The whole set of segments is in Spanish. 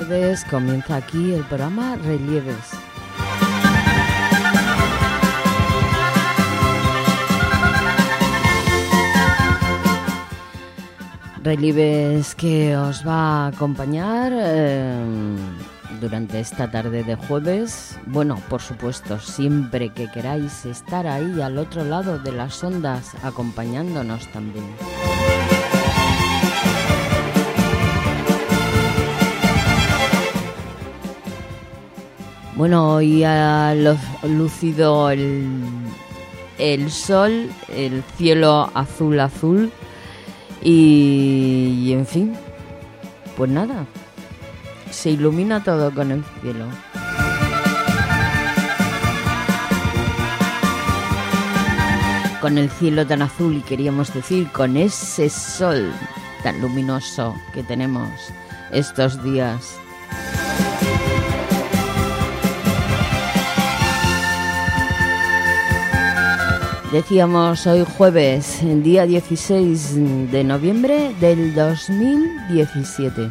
tardes. Comienza aquí el programa Relieves. Relieves que os va a acompañar durante esta tarde de jueves. Bueno, por supuesto, siempre que queráis estar ahí al otro lado de las ondas acompañándonos también. Bueno, hoy ha lucido el sol, el cielo azul azul y en fin, pues nada, se ilumina todo con el cielo. Con el cielo tan azul y queríamos decir con ese sol tan luminoso que tenemos estos días. Decíamos hoy jueves, día 16 de noviembre del 2017.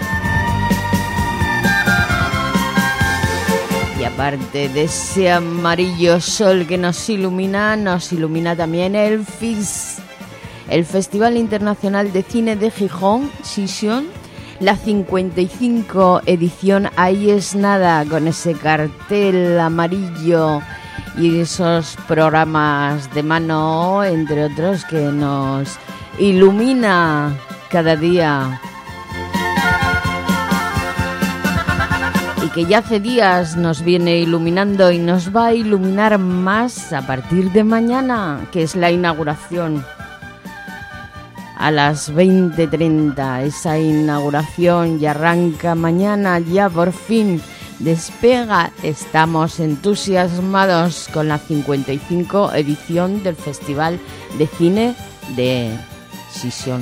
Y aparte de ese amarillo sol que nos ilumina también el FIS, el Festival Internacional de Cine de Gijón, Sission, la 55 edición. Ahí es nada, con ese cartel amarillo y esos programas de mano, entre otros, que nos ilumina cada día. Y que ya hace días nos viene iluminando y nos va a iluminar más a partir de mañana, que es la inauguración. A las 20:30, esa inauguración ya arranca mañana, ya por fin despega. Estamos entusiasmados con la 55 edición del Festival de Cine de Sission.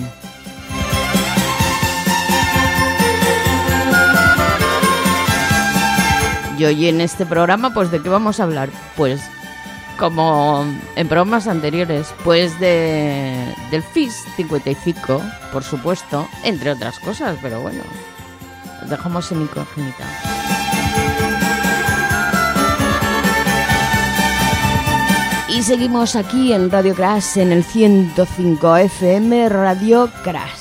Y hoy en este programa, pues ¿de qué vamos a hablar? Pues como en programas anteriores, pues del FIS 55, por supuesto, entre otras cosas, pero bueno, los dejamos en incógnita. Y seguimos aquí en Radio Crash, en el 105 FM, Radio Crash.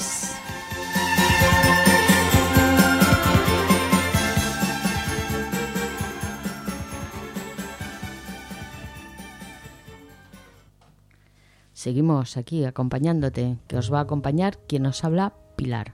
Seguimos aquí acompañándote, que os va a acompañar quien nos habla, Pilar.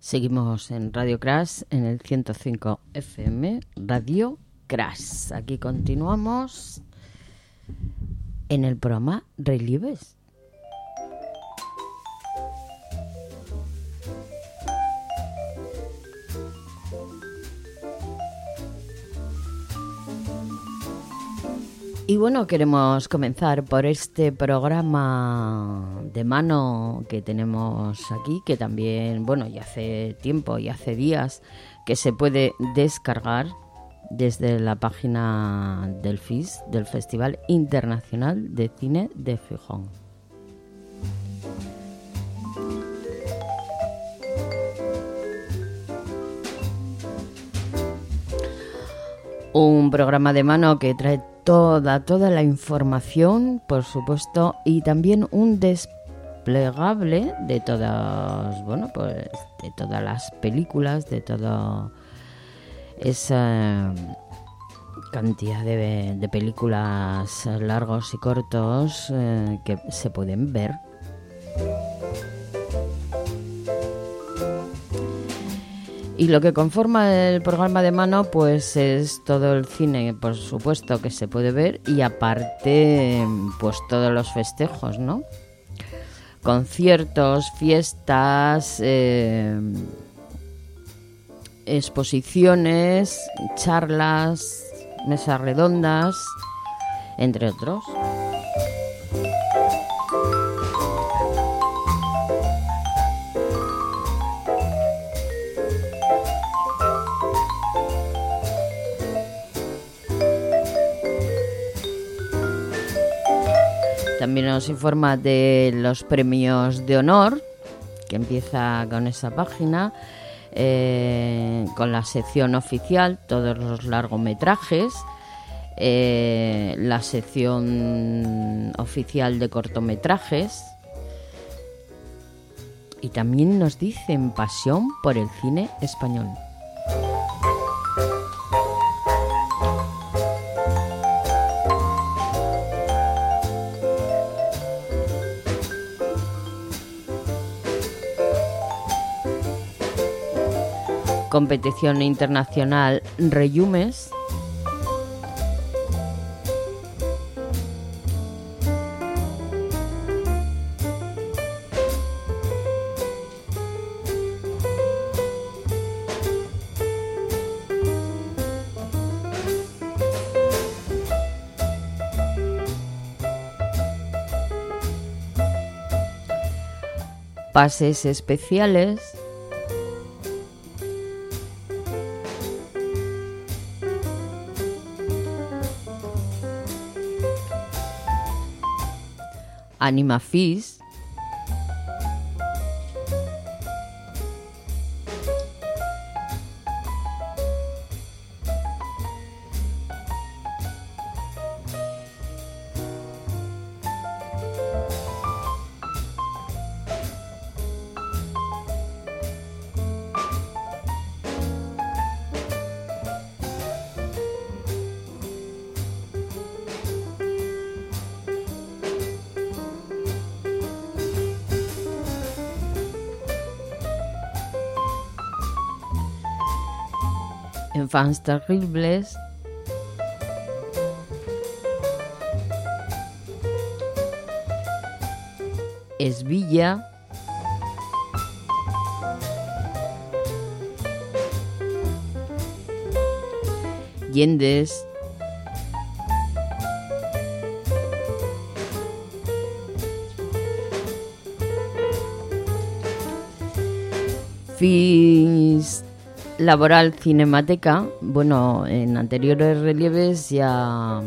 Seguimos en Radio Crash, en el 105 FM, Radio Crash. Aquí continuamos en el programa Relieves. Y bueno, queremos comenzar por este programa de mano que tenemos aquí, que también, bueno, ya hace tiempo y hace días que se puede descargar desde la página del FIS, del Festival Internacional de Cine de Gijón. Un programa de mano que trae toda la información, por supuesto, y también un desplegable de todas, bueno, pues de todas las películas, de toda esa cantidad de películas largos y cortos que se pueden ver. Y lo que conforma el programa de mano pues es todo el cine, por supuesto, que se puede ver, y aparte pues todos los festejos, ¿no? Conciertos, fiestas, exposiciones, charlas, mesas redondas, entre otros. También nos informa de los premios de honor, que empieza con esa página, con la sección oficial, todos los largometrajes, la sección oficial de cortometrajes, y también nos dicen pasión por el cine español. Competición internacional Relieves. Pases especiales. Animafis. Enfants terribles. Esvilla. Yendes. FIS Laboral Cinemateca. Bueno, en anteriores relieves ya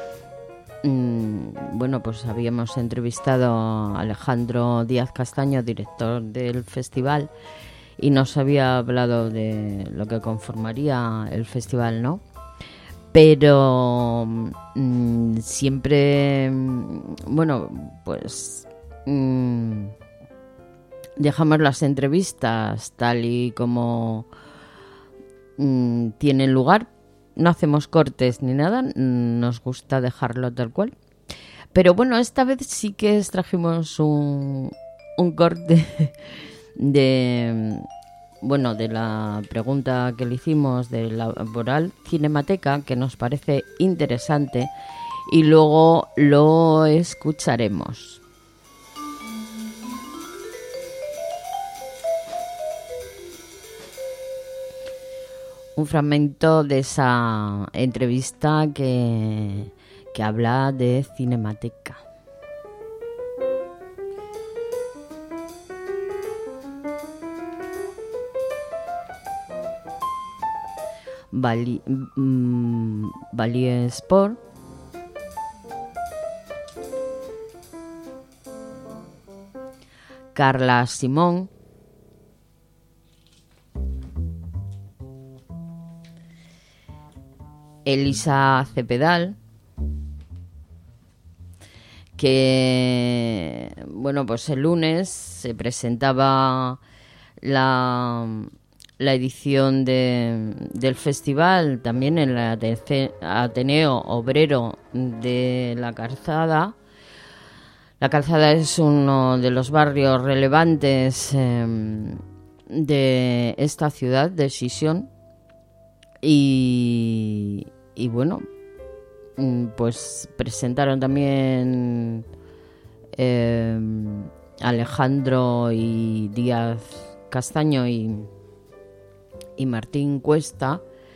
bueno, pues habíamos entrevistado a Alejandro Díaz Castaño, director del festival, y nos había hablado de lo que conformaría el festival, ¿no? Pero siempre, bueno, pues dejamos las entrevistas tal y como tienen lugar. No hacemos cortes ni nada, nos gusta dejarlo tal cual. Pero bueno, esta vez sí que extrajimos un corte de bueno, de la pregunta que le hicimos de Laboral Cinemateca, que nos parece interesante, y luego lo escucharemos. Un fragmento de esa entrevista que habla de Cinemateca. Bally Sport, Carla Simón, Elisa Cepedal, que bueno, pues el lunes se presentaba la edición del festival también en el Ateneo Obrero de La Calzada. La Calzada es uno de los barrios relevantes de esta ciudad de Sisión y bueno, pues presentaron también Alejandro y Díaz Castaño y Martín Cuesta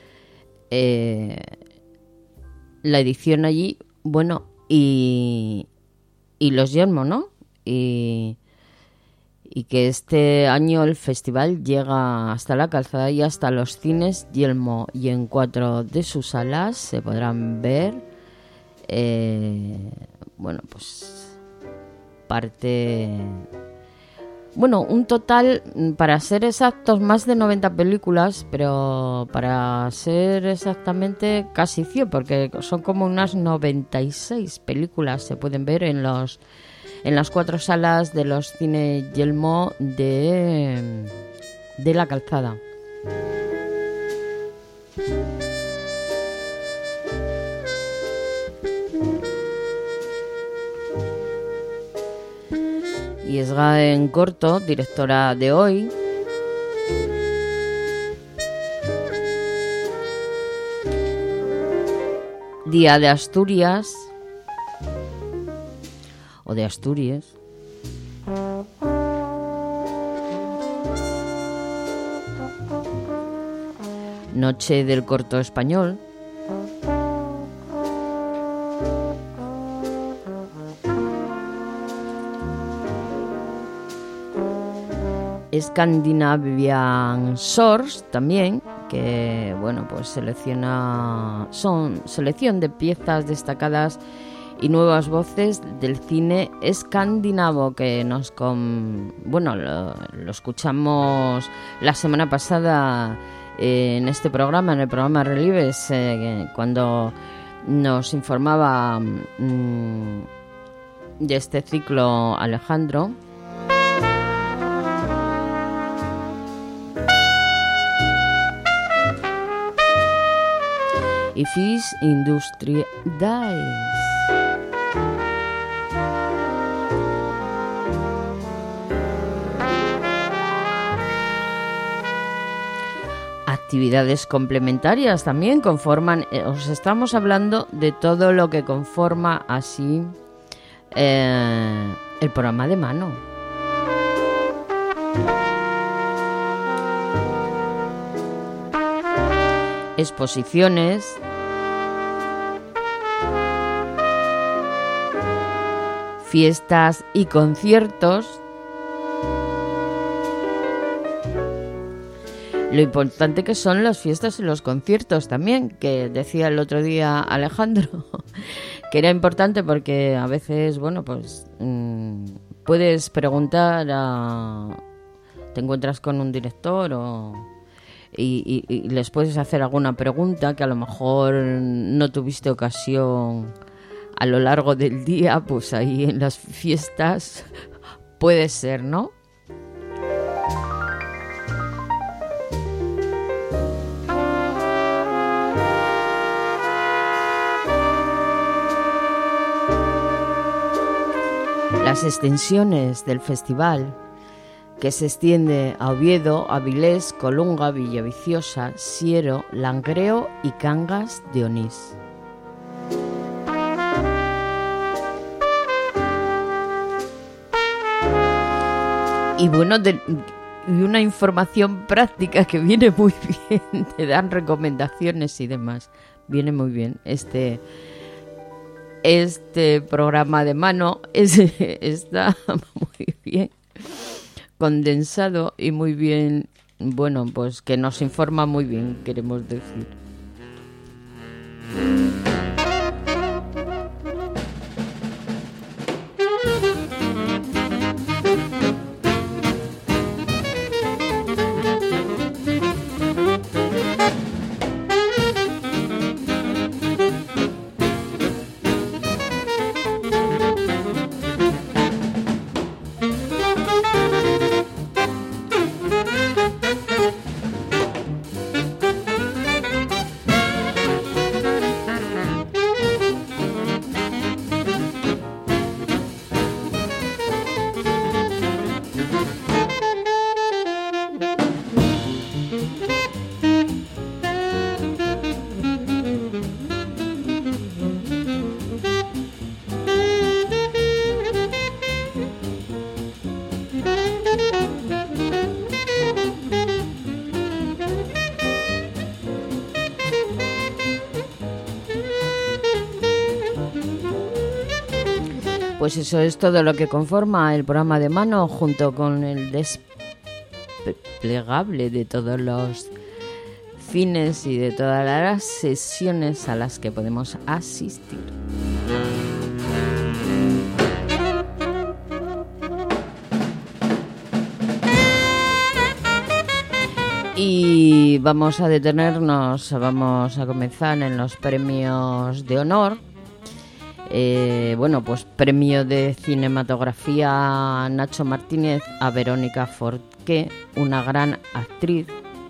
la edición allí, bueno, y los Yelmo, ¿no? Y que este año el festival llega hasta La Calzada y hasta los cines Yelmo, y en 4 de sus salas se podrán ver bueno, pues parte... Bueno, un total, para ser exactos, más de 90 películas, pero para ser exactamente casi 100, porque son como unas 96 películas se pueden ver en las 4 salas de los cine Yelmo de La Calzada. Y Esgaen Corto, directora de Hoy, Día de Asturias o de Asturias, Noche del Corto Español, Scandinavian Source también, que bueno, pues son selección de piezas destacadas y nuevas voces del cine escandinavo, que lo escuchamos la semana pasada en este programa, en el programa Relieves, cuando nos informaba de este ciclo Alejandro. Y Fish Industry Dies. Actividades complementarias también conforman, os estamos hablando de todo lo que conforma así el programa de mano. Exposiciones, fiestas y conciertos. Lo importante que son las fiestas y los conciertos también, que decía el otro día Alejandro, que era importante porque a veces, bueno, pues puedes preguntar te encuentras con un director y les puedes hacer alguna pregunta que a lo mejor no tuviste ocasión a lo largo del día, pues ahí en las fiestas puede ser, ¿no? Las extensiones del festival que se extiende a Oviedo, Avilés, Colunga, Villaviciosa, Siero, Langreo y Cangas de Onís. Y bueno, y una información práctica que viene muy bien, te dan recomendaciones y demás. Viene muy bien este programa de mano, está muy bien condensado y muy bien, bueno, pues que nos informa muy bien, queremos decir. Pues eso es todo lo que conforma el programa de mano, junto con el desplegable de todos los fines y de todas las sesiones a las que podemos asistir. Y vamos a detenernos, vamos a comenzar en los premios de honor. Bueno, pues premio de cinematografía Nacho Martínez a Verónica Forqué, una gran actriz.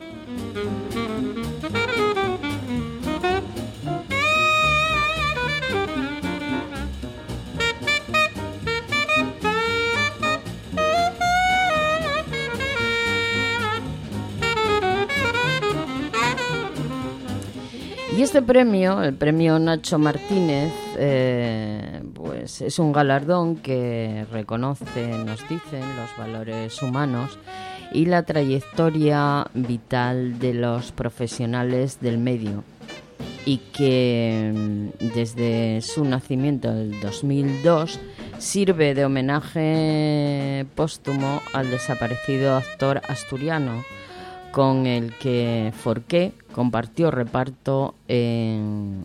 Y este premio, el premio Nacho Martínez, pues es un galardón que reconoce, nos dicen, los valores humanos y la trayectoria vital de los profesionales del medio, y que desde su nacimiento en 2002 sirve de homenaje póstumo al desaparecido actor asturiano, con el que Forqué compartió reparto en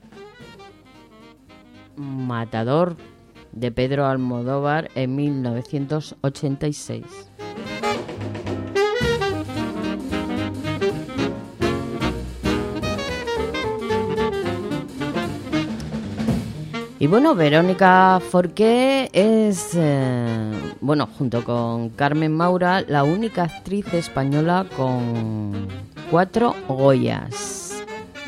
Matador de Pedro Almodóvar en 1986. Y bueno, Verónica Forqué es, bueno, junto con Carmen Maura, la única actriz española con 4 Goyas.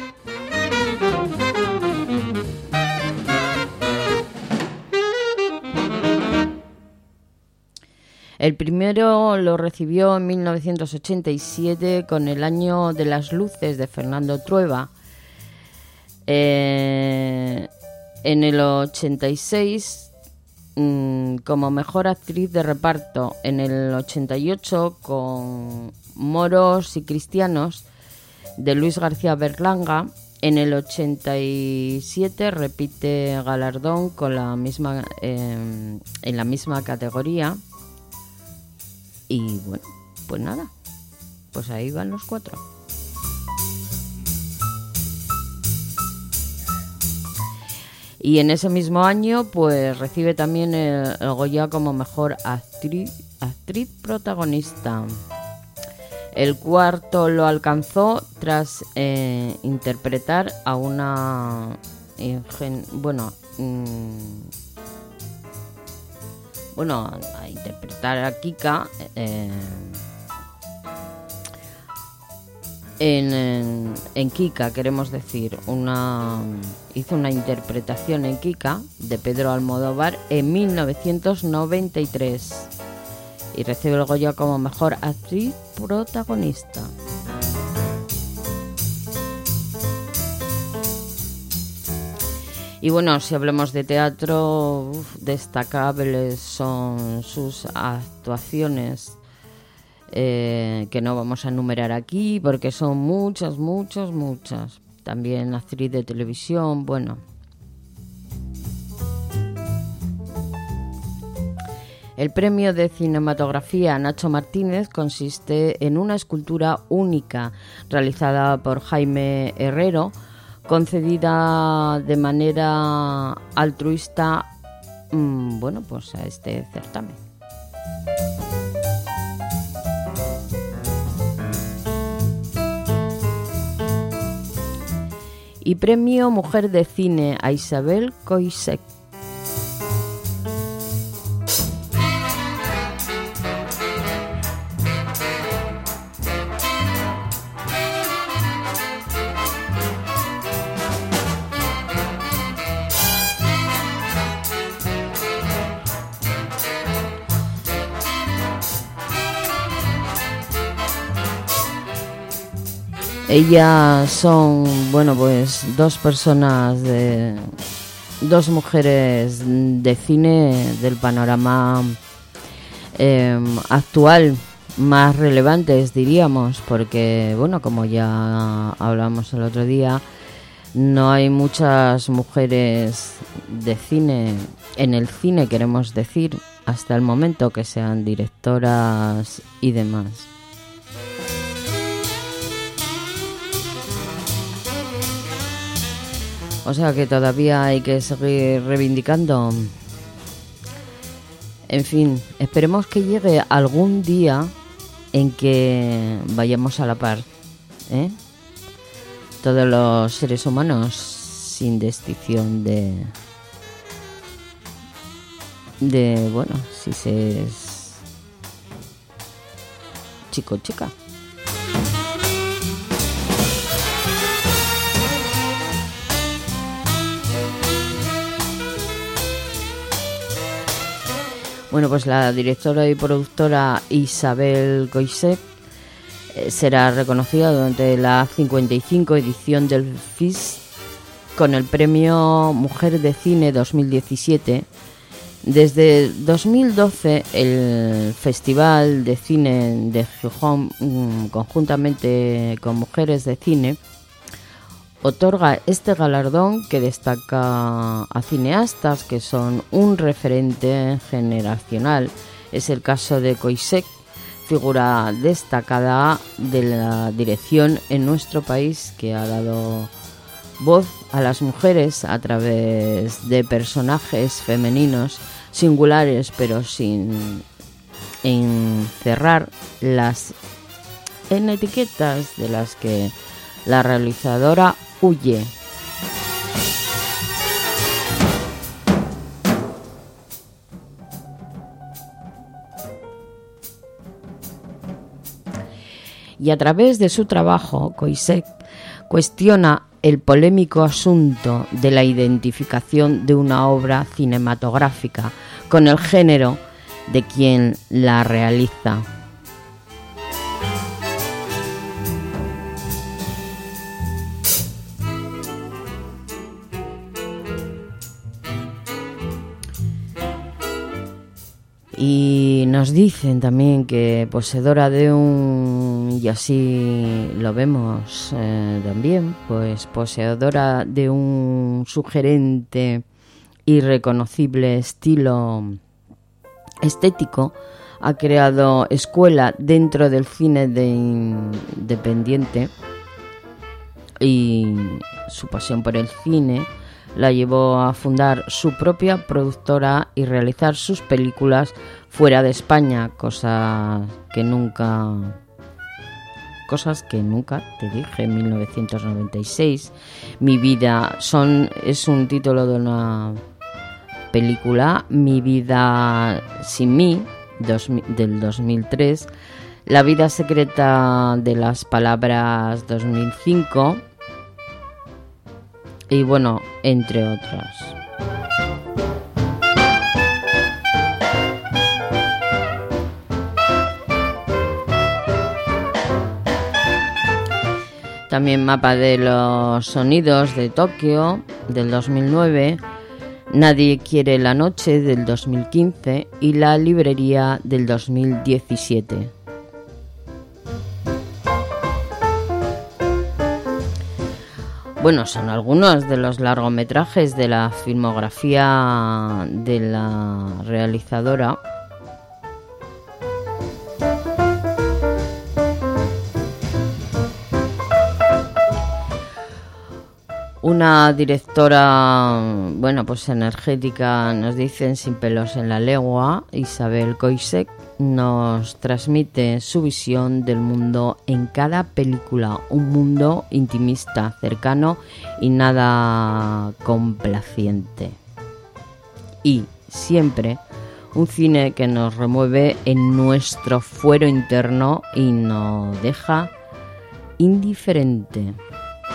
El primero lo recibió en 1987 con El año de las luces de Fernando Trueba. En el 86 como mejor actriz de reparto, en el 88 con Moros y Cristianos de Luis García Berlanga, en el 87 repite galardón con la misma en la misma categoría. Y bueno, pues nada, pues ahí van los 4. Y en ese mismo año pues recibe también el Goya como mejor actriz protagonista. El cuarto lo alcanzó tras interpretar a una a interpretar a Kika en Kika, queremos decir, hizo una interpretación en Kika de Pedro Almodóvar en 1993. y recibe el Goya como mejor actriz protagonista. Y bueno, si hablamos de teatro, destacables son sus actuaciones, que no vamos a enumerar aquí porque son muchas. También actriz de televisión, bueno. El premio de cinematografía Nacho Martínez consiste en una escultura única realizada por Jaime Herrero, concedida de manera altruista, pues a este certamen. Y premio Mujer de Cine a Isabel Coixet. Ellas son, dos mujeres de cine del panorama actual, más relevantes, diríamos, porque, como ya hablamos el otro día, no hay muchas mujeres de cine, en el cine queremos decir, hasta el momento, que sean directoras y demás. O sea que todavía hay que seguir reivindicando. En fin, esperemos que llegue algún día en que vayamos a la par, todos los seres humanos, sin distinción de si se es chico o chica. Pues la directora y productora Isabel Coixet será reconocida durante la 55 edición del FIS con el premio Mujer de Cine 2017. Desde 2012 el Festival de Cine de Gijón, conjuntamente con Mujeres de Cine, otorga este galardón que destaca a cineastas que son un referente generacional. Es el caso de Coixet, figura destacada de la dirección en nuestro país, que ha dado voz a las mujeres a través de personajes femeninos singulares, pero sin encerrar en etiquetas de las que la realizadora huye. Y a través de su trabajo, Coixet cuestiona el polémico asunto de la identificación de una obra cinematográfica con el género de quien la realiza. Y nos dicen también que poseedora de y así lo vemos también, pues poseedora de un sugerente y reconocible estilo estético, ha creado escuela dentro del cine independiente, y su pasión por el cine la llevó a fundar su propia productora y realizar sus películas fuera de España, cosas que nunca te dije. En 1996, Mi vida es un título de una película, Mi vida sin mí, del 2003, La vida secreta de las palabras, 2005, y entre otras. También Mapa de los Sonidos de Tokio del 2009, Nadie quiere la noche del 2015 y La librería del 2017. Bueno, son algunos de los largometrajes de la filmografía de la realizadora. Una directora, bueno, pues energética, nos dicen, sin pelos en la lengua. Isabel Coixet nos transmite su visión del mundo en cada película, un mundo intimista, cercano y nada complaciente. Y siempre un cine que nos remueve en nuestro fuero interno y nos deja indiferente.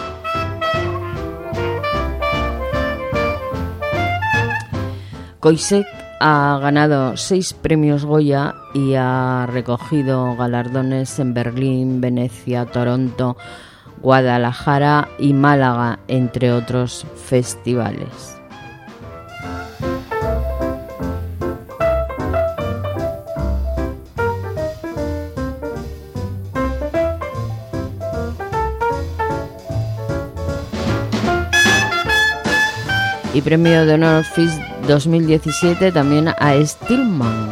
Coixet ha ganado 6 premios Goya y ha recogido galardones en Berlín, Venecia, Toronto, Guadalajara y Málaga, entre otros festivales. Y premio de honor FIS 2017 también a Stillman.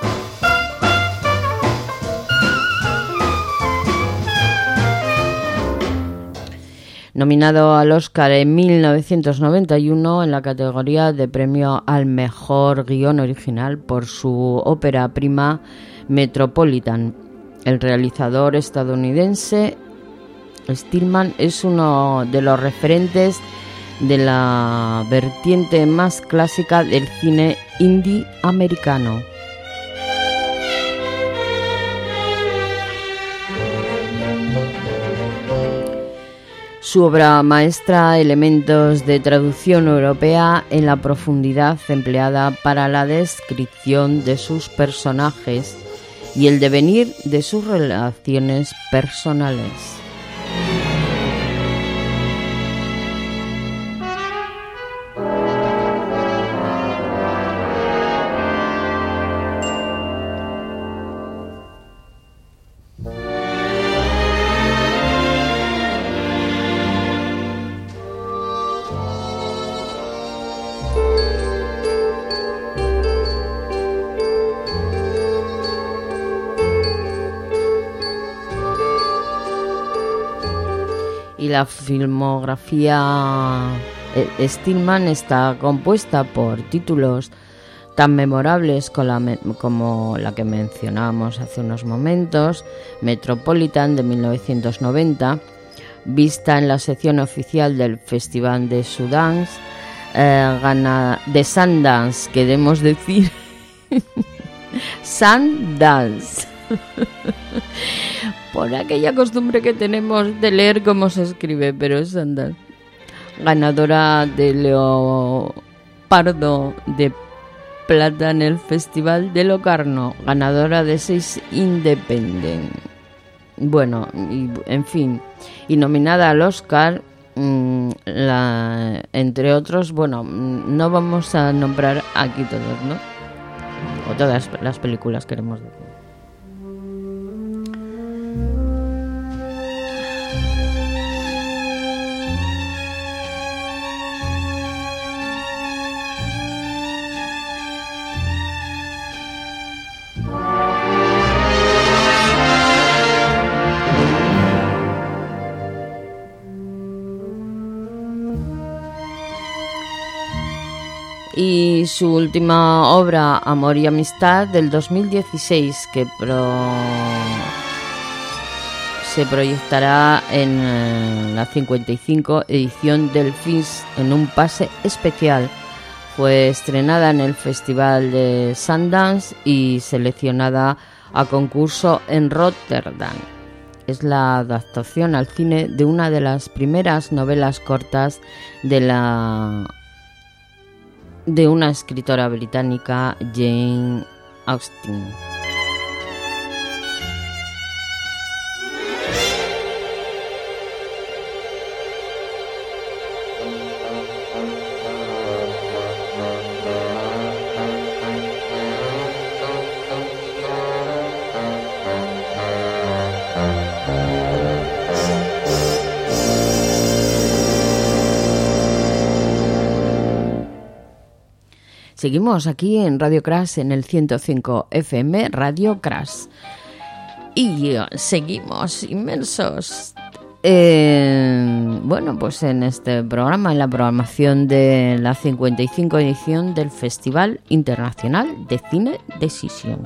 Nominado al Oscar en 1991 en la categoría de premio al mejor guión original por su ópera prima Metropolitan. El realizador estadounidense Stillman es uno de los referentes de la vertiente más clásica del cine indie americano. Su obra maestra, elementos de traducción europea en la profundidad empleada para la descripción de sus personajes y el devenir de sus relaciones personales. La filmografía Stillman está compuesta por títulos tan memorables como la que mencionábamos hace unos momentos, Metropolitan de 1990, vista en la sección oficial del Festival de Sundance, de Sundance, queremos decir Sundance. Por aquella costumbre que tenemos de leer cómo se escribe, pero es Sundance. Ganadora de Leopardo de Plata en el Festival de Locarno, ganadora de 6 Independent. Bueno, y, en fin, y nominada al Oscar, entre otros, bueno, no vamos a nombrar aquí todos, ¿no? O todas las películas, queremos decir. Y su última obra, Amor y Amistad, del 2016, que se proyectará en la 55 edición del FIS en un pase especial. Fue estrenada en el Festival de Sundance y seleccionada a concurso en Rotterdam. Es la adaptación al cine de una de las primeras novelas cortas de una escritora británica, Jane Austen. Seguimos aquí en Radio Crash, en el 105 FM, Radio Crash. Y seguimos inmensos. Bueno, pues en este programa, en la programación de la 55 edición del Festival Internacional de Cine Decision.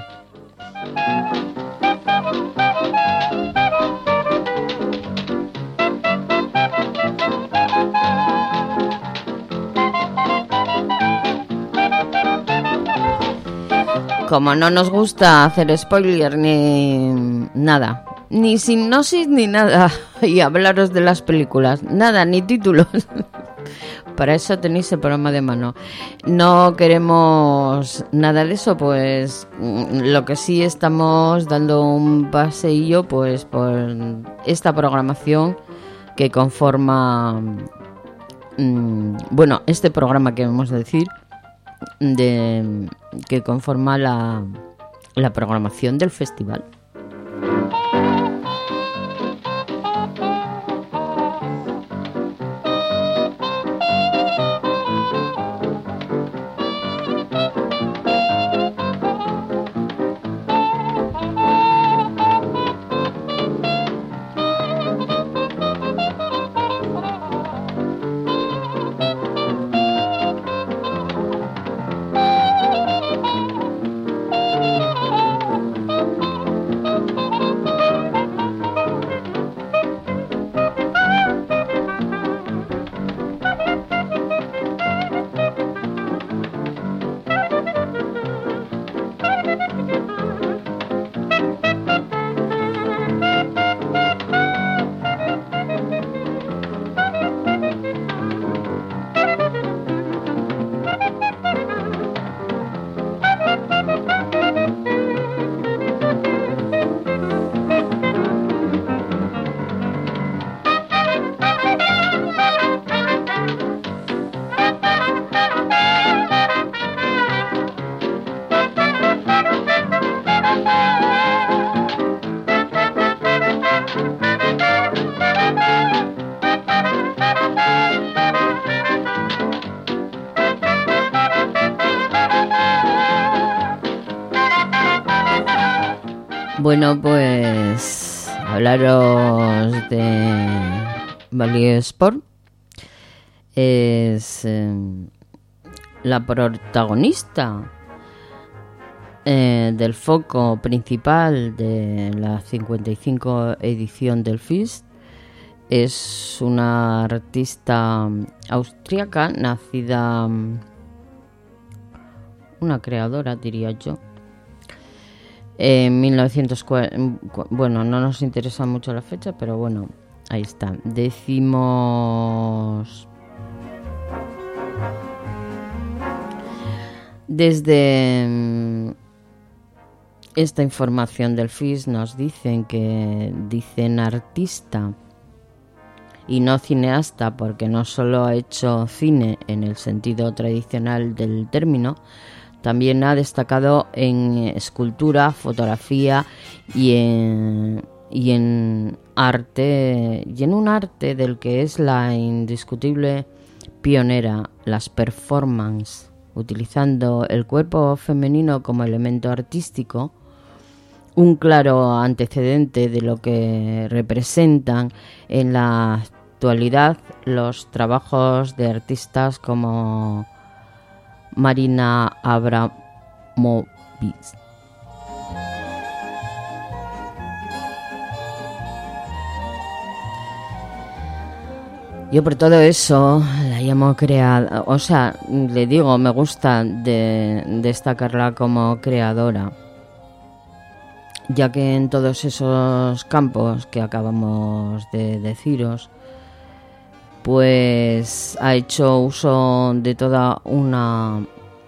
Como no nos gusta hacer spoiler ni nada, ni sinopsis ni nada, y hablaros de las películas, nada, ni títulos. Para eso tenéis el programa de mano. No queremos nada de eso, pues lo que sí estamos dando un paseillo pues por esta programación que conforma, bueno, este programa que vamos a decir, que conforma la programación del festival. Bueno, pues hablaros de Value Sport. Es la protagonista del foco principal de la 55 edición del FIS. Es una artista austríaca, nacida, una creadora diría yo, en 1940. Bueno, no nos interesa mucho la fecha, pero bueno, ahí está. Decimos desde esta información del FIS nos dicen artista y no cineasta, porque no solo ha hecho cine en el sentido tradicional del término, también ha destacado en escultura, fotografía y en arte, y en un arte del que es la indiscutible pionera, las performances, utilizando el cuerpo femenino como elemento artístico, un claro antecedente de lo que representan en la actualidad los trabajos de artistas como Marina Abramovic. Yo por todo eso la llamo creadora, o sea, le digo, me gusta destacarla como creadora, ya que en todos esos campos que acabamos de deciros, pues ha hecho uso de toda una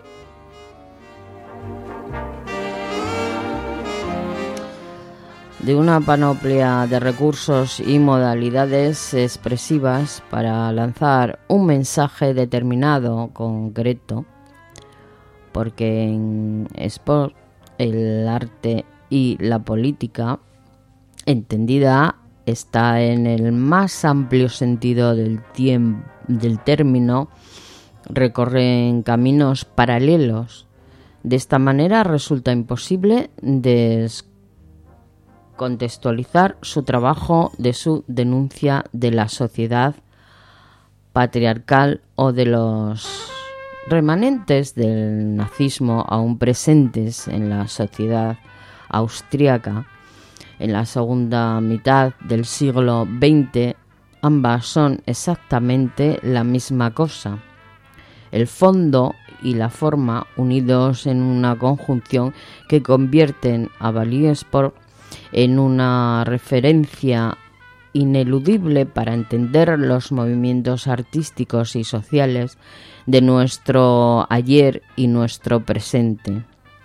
panoplia de recursos y modalidades expresivas para lanzar un mensaje determinado, concreto, porque en sport el arte y la política entendida está en el más amplio sentido del término, recorren caminos paralelos. De esta manera resulta imposible descontextualizar su trabajo de su denuncia de la sociedad patriarcal o de los remanentes del nazismo aún presentes en la sociedad austríaca. En la segunda mitad del siglo XX, ambas son exactamente la misma cosa. El fondo y la forma unidos en una conjunción que convierten a Vallesport en una referencia ineludible para entender los movimientos artísticos y sociales de nuestro ayer y nuestro presente.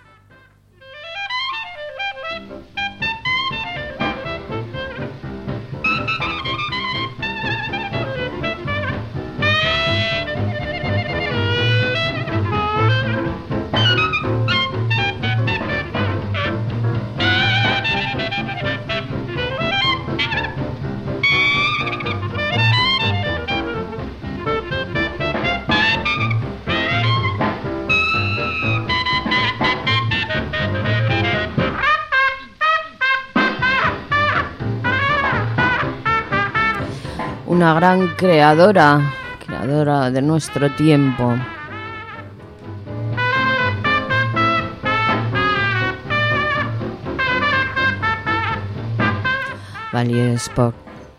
Una gran creadora de nuestro tiempo. Vallesport.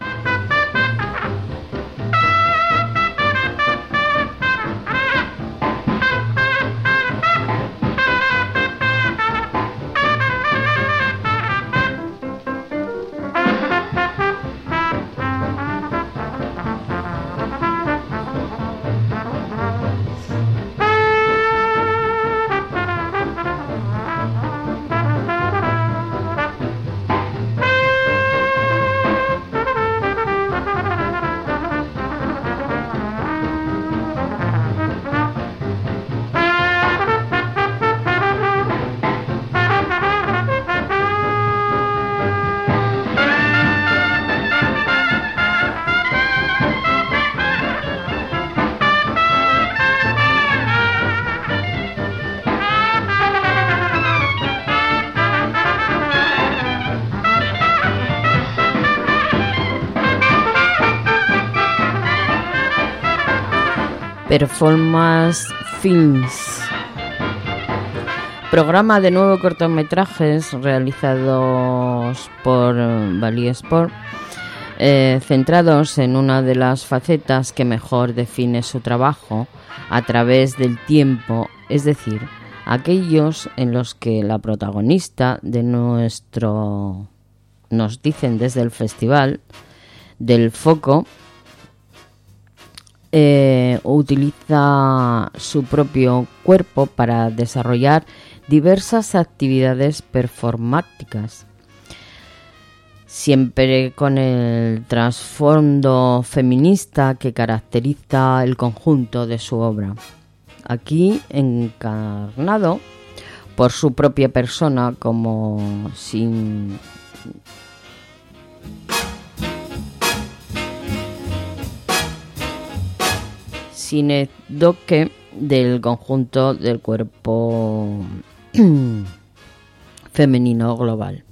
Performance Films, programa de 9 cortometrajes realizados por Vallesport, centrados en una de las facetas que mejor define su trabajo a través del tiempo, es decir, aquellos en los que la protagonista de nuestro, nos dicen desde el festival, del foco, utiliza su propio cuerpo para desarrollar diversas actividades performáticas, siempre con el trasfondo feminista que caracteriza el conjunto de su obra. Aquí encarnado por su propia persona como sinédoque del conjunto del cuerpo femenino global.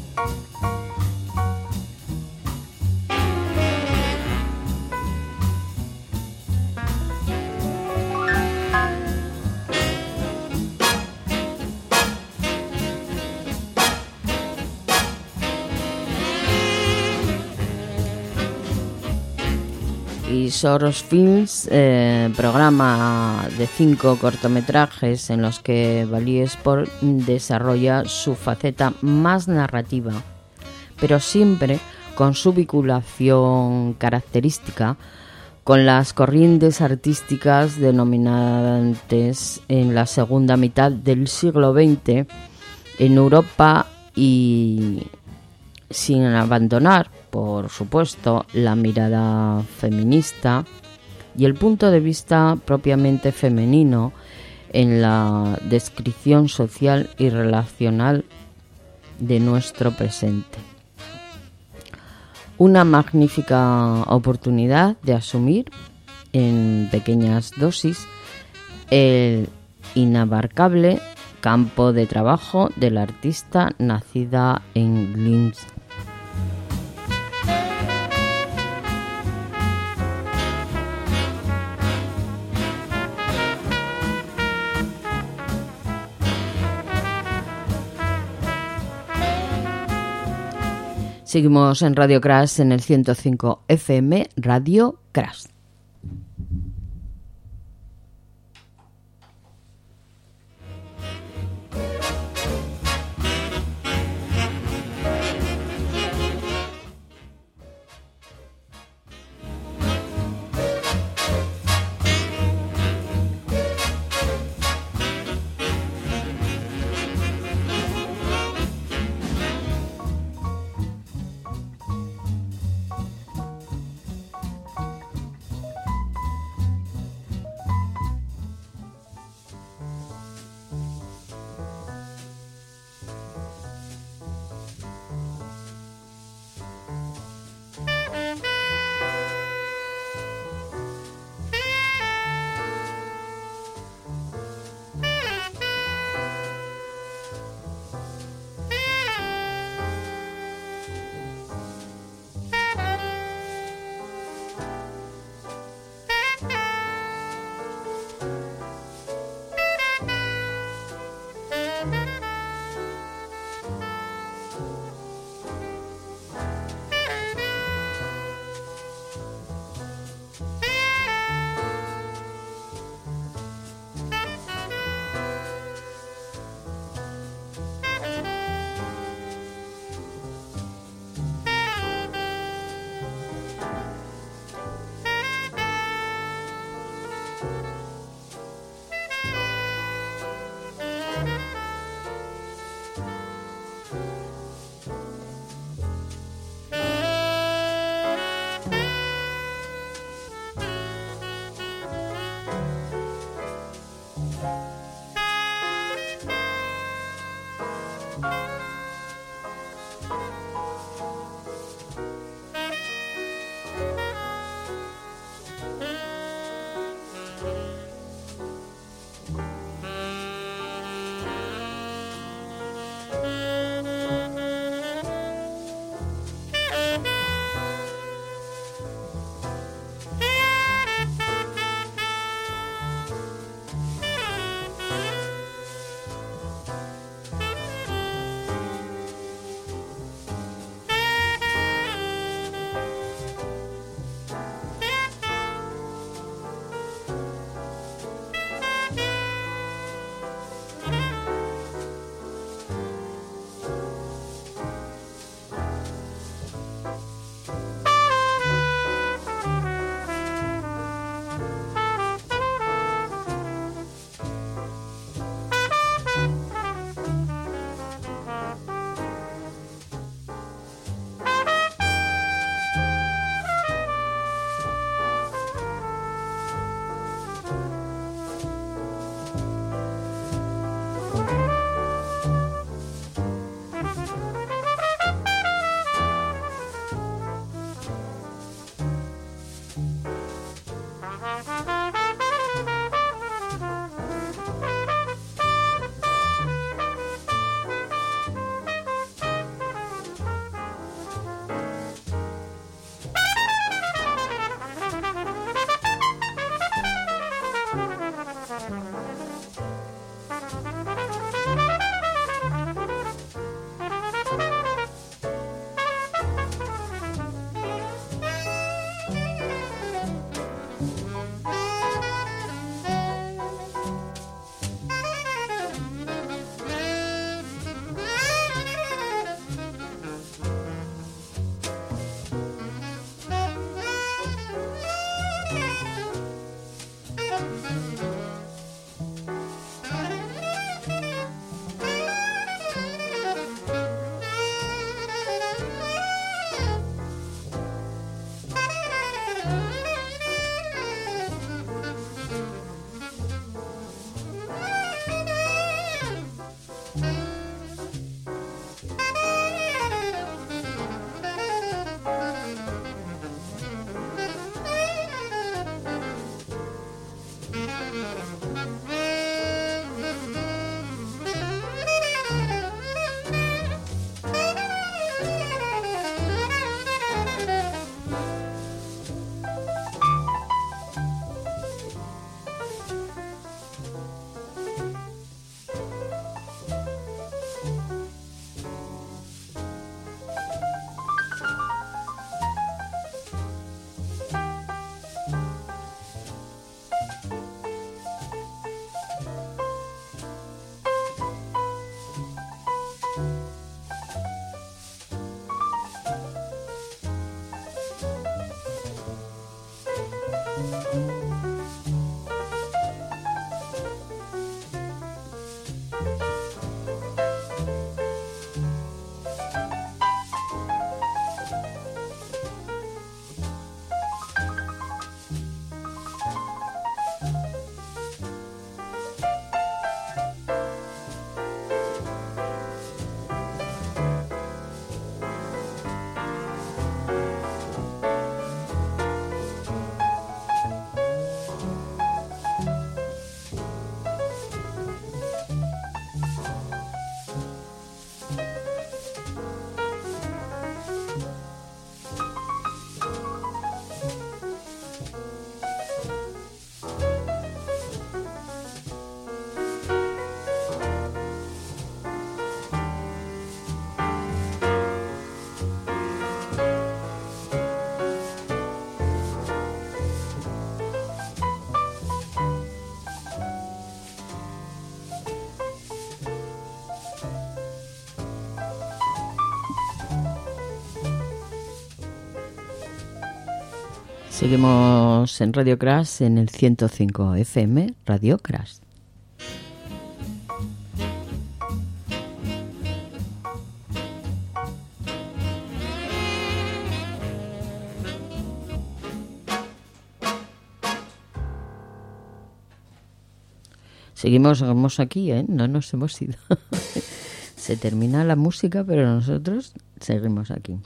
Y Soros Films, programa de 5 cortometrajes en los que Vallesport desarrolla su faceta más narrativa, pero siempre con su vinculación característica con las corrientes artísticas denominantes en la segunda mitad del siglo XX en Europa, y sin abandonar, por supuesto, la mirada feminista y el punto de vista propiamente femenino en la descripción social y relacional de nuestro presente. Una magnífica oportunidad de asumir en pequeñas dosis el inabarcable campo de trabajo de la artista nacida en Linz. Seguimos en Radio Crash en el 105 FM, Radio Crash. Seguimos en Radio Crash en el 105 FM, Radio Crash. Seguimos aquí, no nos hemos ido. Se termina la música, pero nosotros seguimos aquí.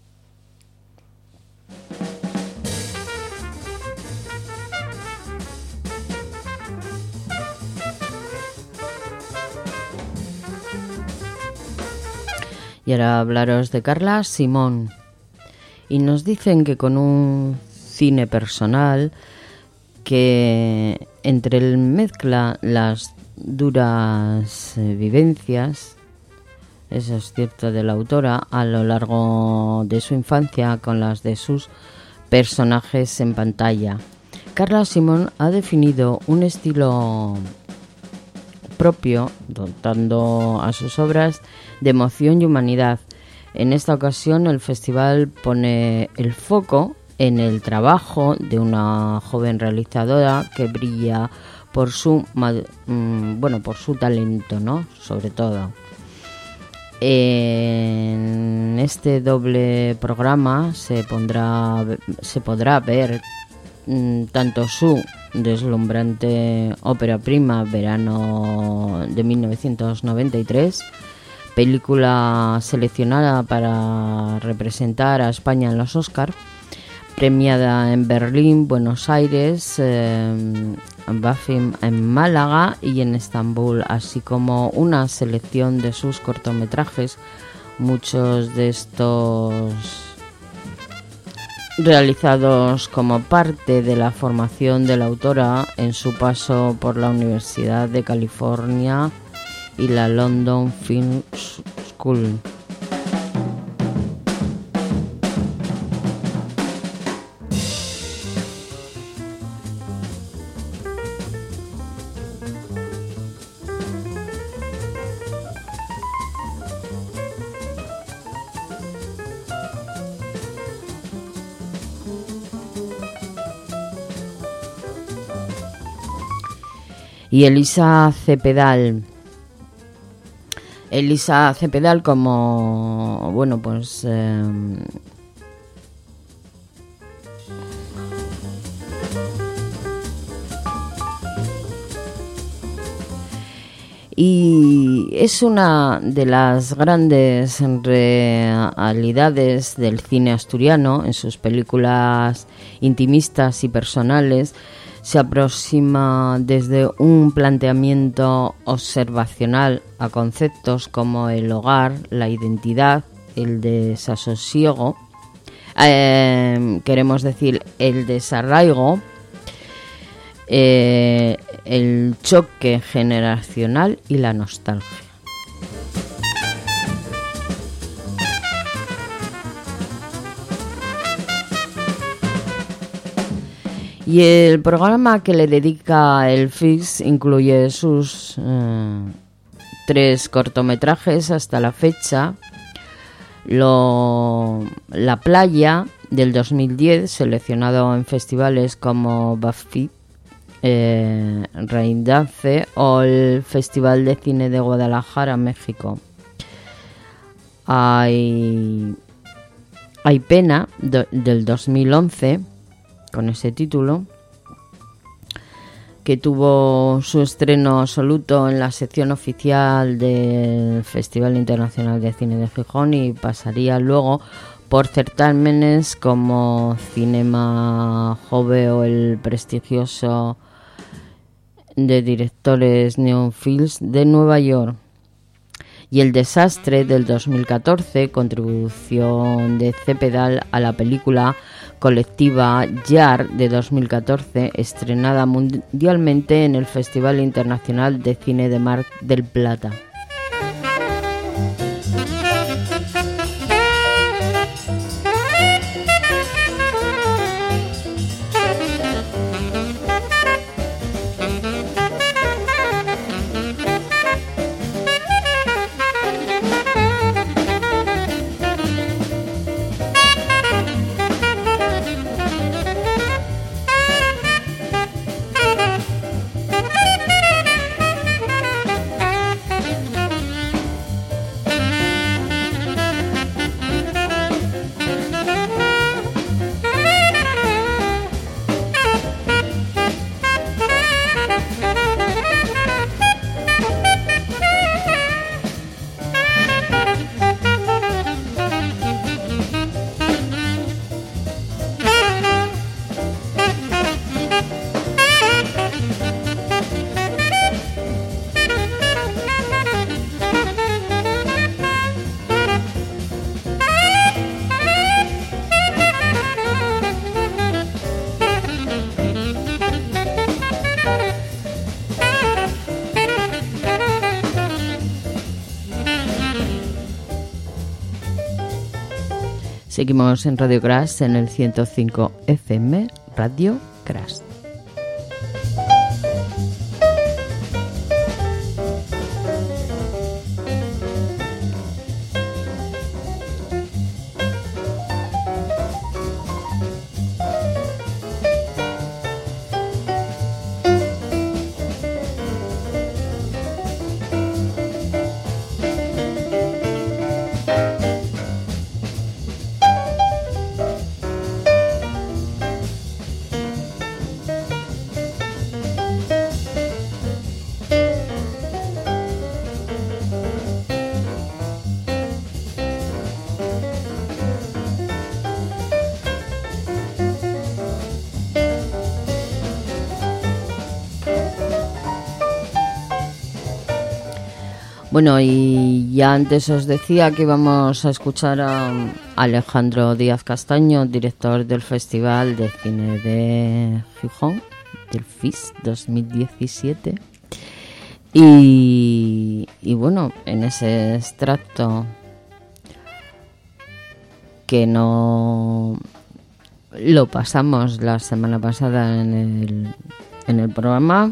Y ahora hablaros de Carla Simón. Y nos dicen que con un cine personal que entre el mezcla las duras vivencias, eso es cierto, de la autora a lo largo de su infancia con las de sus personajes en pantalla. Carla Simón ha definido un estilo propio, dotando a sus obras de emoción y humanidad. En esta ocasión el festival pone el foco en el trabajo de una joven realizadora que brilla por su por su talento, ¿no? Sobre todo. En este doble programa se podrá ver tanto su deslumbrante ópera prima Verano de 1993, película seleccionada para representar a España en los Oscar, premiada en Berlín, Buenos Aires, BAFTA en Málaga y en Estambul, así como una selección de sus cortometrajes, muchos de estos realizados como parte de la formación de la autora en su paso por la Universidad de California y la London Film School. Y Elisa Cepedal. Elisa Cepedal como, y es una de las grandes realidades del cine asturiano. En sus películas intimistas y personales se aproxima desde un planteamiento observacional a conceptos como el hogar, la identidad, el desasosiego, queremos decir el desarraigo, el choque generacional y la nostalgia. Y el programa que le dedica el FIX incluye sus 3 cortometrajes hasta la fecha: La playa, del 2010, seleccionado en festivales como BAFTA, Raindance o el Festival de Cine de Guadalajara, México. Hay pena del 2011 con ese título, que tuvo su estreno absoluto en la sección oficial del Festival Internacional de Cine de Gijón y pasaría luego por certámenes como Cinema Jove o el prestigioso de directores Neon Films de Nueva York. Y El Desastre del 2014, contribución de Cepedal a la película colectiva Yar de 2014, estrenada mundialmente en el Festival Internacional de Cine de Mar del Plata. Seguimos en Radio Crash en el 105 FM, Radio Crash. Bueno, y ya antes os decía que íbamos a escuchar a Alejandro Díaz Castaño, director del Festival de Cine de Gijón, del FIS 2017. Y bueno, en ese extracto que no lo pasamos la semana pasada en el programa,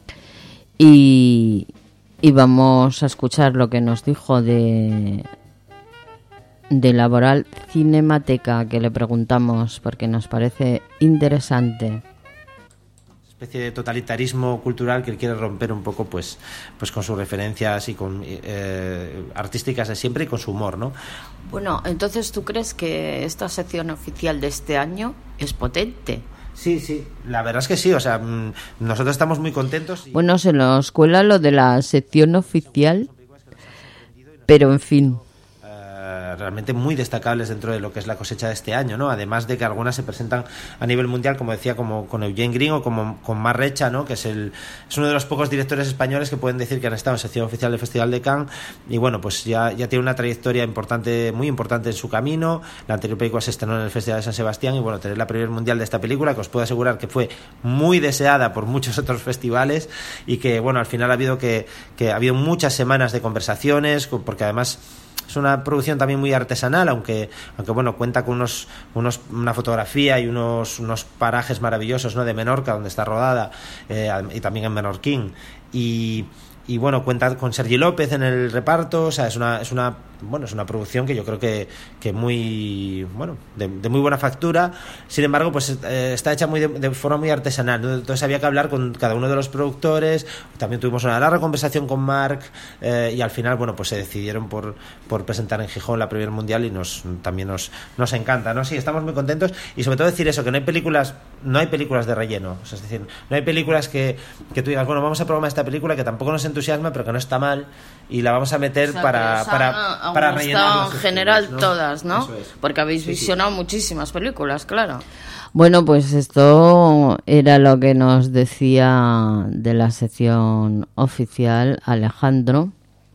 y vamos a escuchar lo que nos dijo de Laboral Cinemateca, que le preguntamos porque nos parece interesante. Especie de totalitarismo cultural que él quiere romper un poco, pues con sus referencias y con artísticas de siempre y con su humor, ¿no? Bueno, entonces, ¿tú crees que esta sección oficial de este año es potente? Sí, la verdad es que sí, o sea, nosotros estamos muy contentos. Bueno, se nos cuela lo de la sección oficial, pero en fin. Realmente muy destacables dentro de lo que es la cosecha de este año, ¿no? Además de que algunas se presentan a nivel mundial, como decía, como con Eugene Green o como con Mar Recha, ¿no? Que es uno de los pocos directores españoles que pueden decir que han estado en sección oficial del Festival de Cannes, y bueno, pues ya tiene una trayectoria importante, muy importante en su camino. La anterior película se estrenó en el Festival de San Sebastián, y bueno, tener la premier mundial de esta película, que os puedo asegurar que fue muy deseada por muchos otros festivales, y que bueno, al final ha habido muchas semanas de conversaciones, porque además es una producción también muy artesanal, aunque bueno, cuenta con una fotografía y unos parajes maravillosos, ¿no? De Menorca, donde está rodada, y también en Menorquín, y bueno, cuenta con Sergi López en el reparto. O sea, es una bueno, es una producción que yo creo que muy, bueno, de muy buena factura. Sin embargo, pues está hecha de forma muy artesanal, ¿no? Entonces había que hablar con cada uno de los productores. También tuvimos una larga conversación con Marc, y al final, bueno, pues se decidieron por presentar en Gijón la Premier Mundial, y también nos encanta, ¿no? Sí, estamos muy contentos, y sobre todo decir eso, que no hay películas de relleno. O sea, es decir, no hay películas que tú digas, bueno, vamos a probar esta película que tampoco nos entusiasma, pero que no está mal, y la vamos a meter, o sea, para rellenar en general, ¿no? Todas, ¿no? Eso es. Porque habéis visionado muchísimas películas, claro. Bueno, pues esto era lo que nos decía de la sección oficial Alejandro,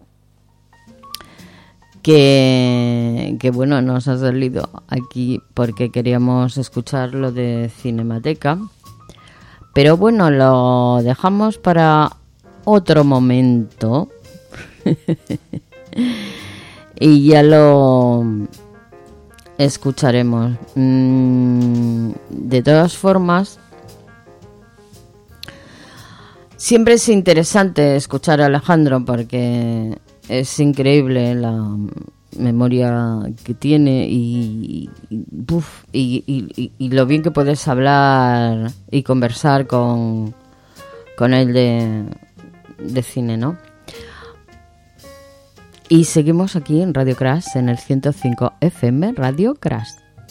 que bueno, nos ha salido aquí porque queríamos escuchar lo de Cinemateca, pero bueno, lo dejamos para otro momento. Y ya lo escucharemos. De todas formas, siempre es interesante escuchar a Alejandro porque es increíble la memoria que tiene y lo bien que puedes hablar y conversar con él de cine, ¿no? Y seguimos aquí en Radio Crash, en el 105 FM, Radio Crash.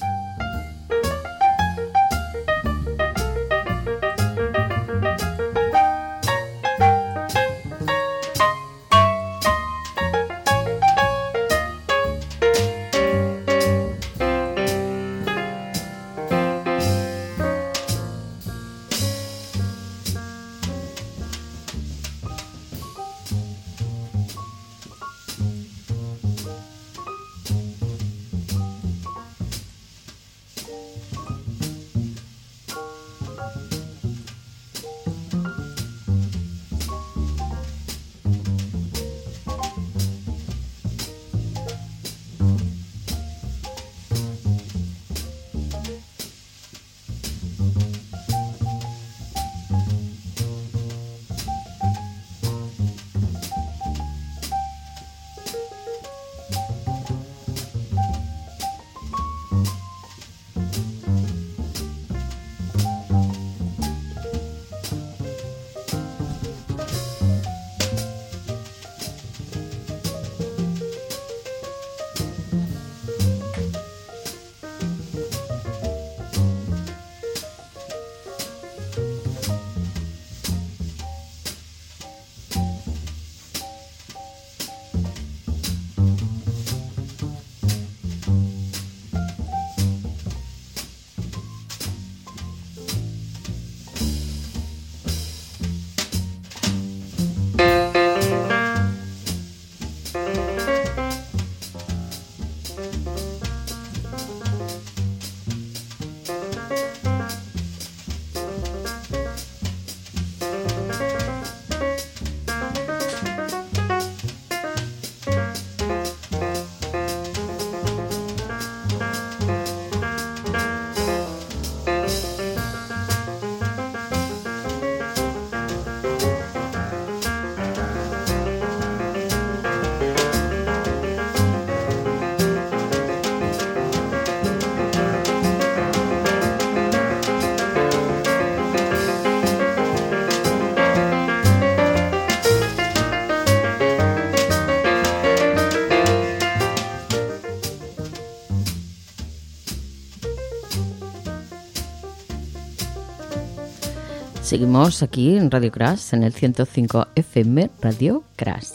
Seguimos aquí en Radio Crash, en el 105 FM, Radio Crash.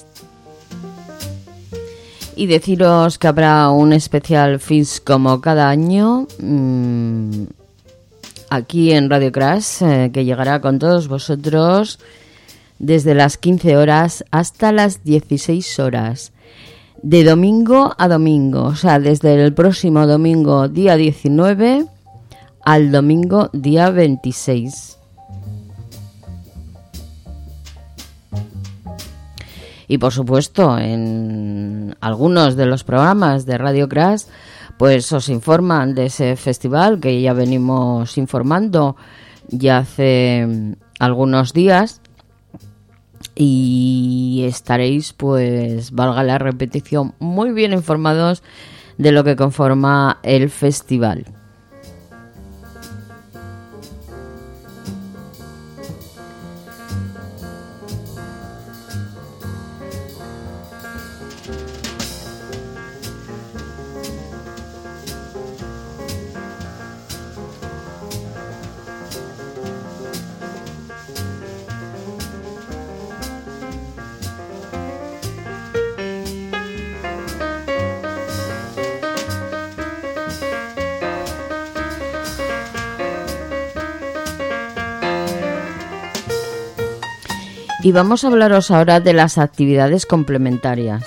Y deciros que habrá un especial FIS como cada año aquí en Radio Crash, que llegará con todos vosotros desde las 15 horas hasta las 16 horas, de domingo a domingo, o sea, desde el próximo domingo día 19 al domingo día 26. Y por supuesto, en algunos de los programas de Radio Crash, pues os informan de ese festival que ya venimos informando ya hace algunos días. y estaréis, pues valga la repetición, muy bien informados de lo que conforma el festival. Y vamos a hablaros ahora de las actividades complementarias.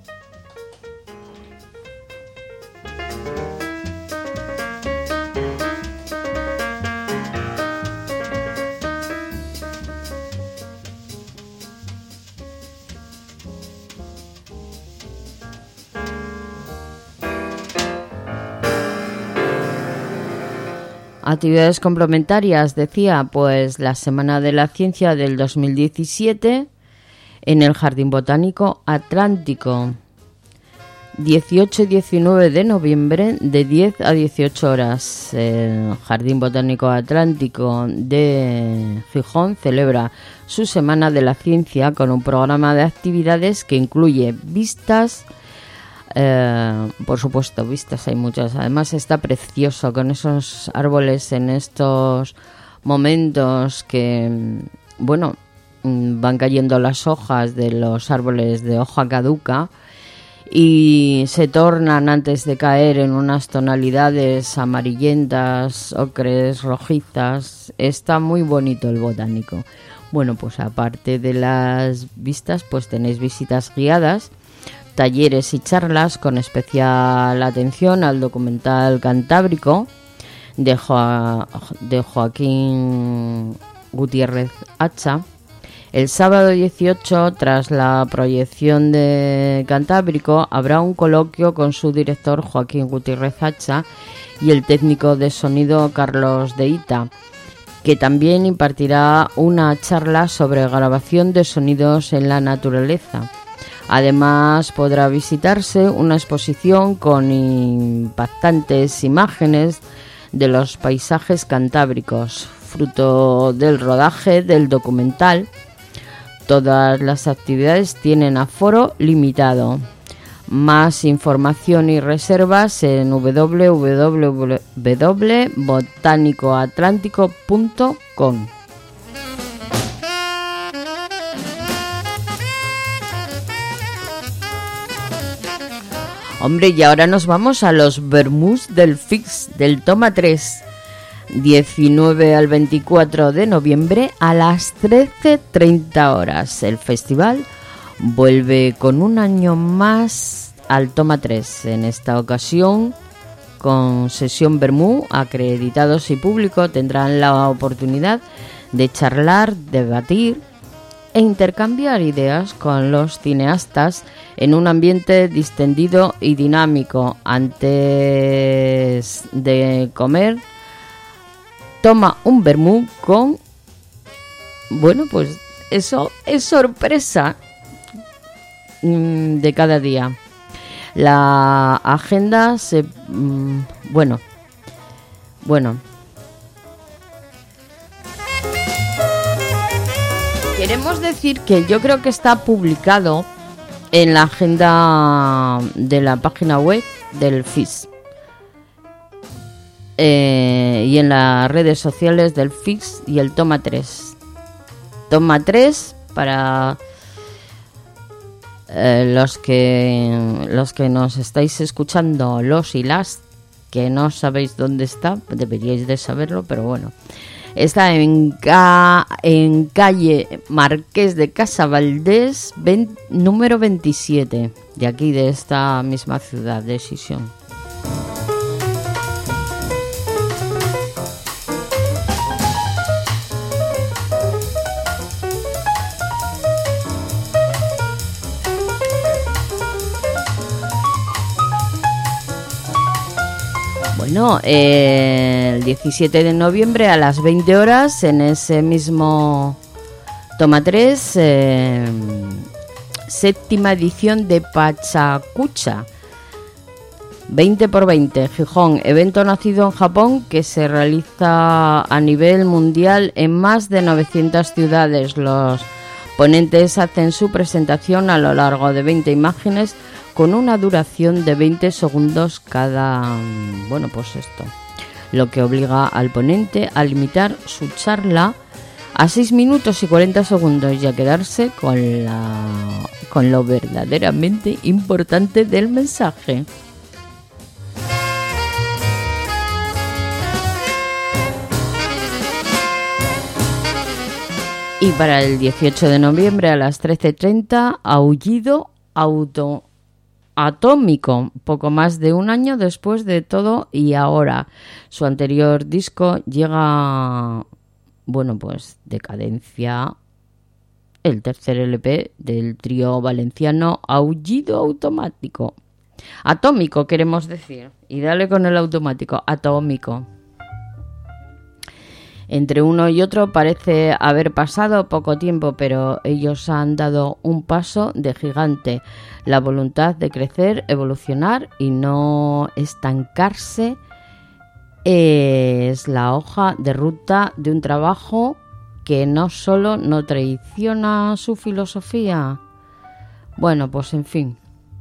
Actividades complementarias, decía, pues la Semana de la Ciencia del 2017 en el Jardín Botánico Atlántico, 18 y 19 de noviembre de 10 a 18 horas. El Jardín Botánico Atlántico de Gijón celebra su Semana de la Ciencia con un programa de actividades que incluye vistas. Por supuesto, vistas hay muchas. Además está precioso con esos árboles en estos momentos que, bueno, van cayendo las hojas de los árboles de hoja caduca y se tornan antes de caer en unas tonalidades amarillentas, ocres, rojizas. Está muy bonito el botánico. Bueno, pues aparte de las vistas, pues tenéis visitas guiadas, talleres y charlas con especial atención al documental Cantábrico de Joaquín Gutiérrez Hacha. El sábado 18, tras la proyección de Cantábrico, habrá un coloquio con su director Joaquín Gutiérrez Hacha y el técnico de sonido Carlos de Ita, que también impartirá una charla sobre grabación de sonidos en la naturaleza. Además, podrá visitarse una exposición con impactantes imágenes de los paisajes cantábricos, fruto del rodaje del documental. Todas las actividades tienen aforo limitado. Más información y reservas en www.botanicoatlántico.com. Hombre, y ahora nos vamos a los vermús del FIX del Toma 3, 19 al 24 de noviembre a las 13:30 horas. El festival vuelve con un año más al Toma 3, en esta ocasión con sesión vermú. Acreditados y público tendrán la oportunidad de charlar, debatir e intercambiar ideas con los cineastas en un ambiente distendido y dinámico. Antes de comer, toma un vermú con... Bueno, pues eso es sorpresa de cada día. La agenda se... Bueno. Queremos decir que yo creo que está publicado en la agenda de la página web del FIX y en las redes sociales del FIX y el Toma 3. Toma 3 para los que nos estáis escuchando, los y las que no sabéis dónde está, deberíais de saberlo, pero bueno. Está en calle Marqués de Casavaldés, número 27, de aquí, de esta misma ciudad de Sisión. Bueno, el 17 de noviembre a las 20 horas en ese mismo Toma 3, séptima edición de Pachacucha, 20x20, Gijón, evento nacido en Japón que se realiza a nivel mundial en más de 900 ciudades. Los ponentes hacen su presentación a lo largo de 20 imágenes con una duración de 20 segundos cada. Bueno, pues esto, lo que obliga al ponente a limitar su charla a 6 minutos y 40 segundos y a quedarse con lo verdaderamente importante del mensaje. Y para el 18 de noviembre a las 13:30, Aullido Atómico, poco más de un año después de Todo y Ahora. Su anterior disco llega, bueno, pues Decadencia, el tercer LP del trío valenciano Aullido Atómico, queremos decir. Y dale con el automático, Atómico. Entre uno y otro parece haber pasado poco tiempo, pero ellos han dado un paso de gigante. La voluntad de crecer, evolucionar y no estancarse es la hoja de ruta de un trabajo que no solo no traiciona su filosofía, bueno, pues en fin,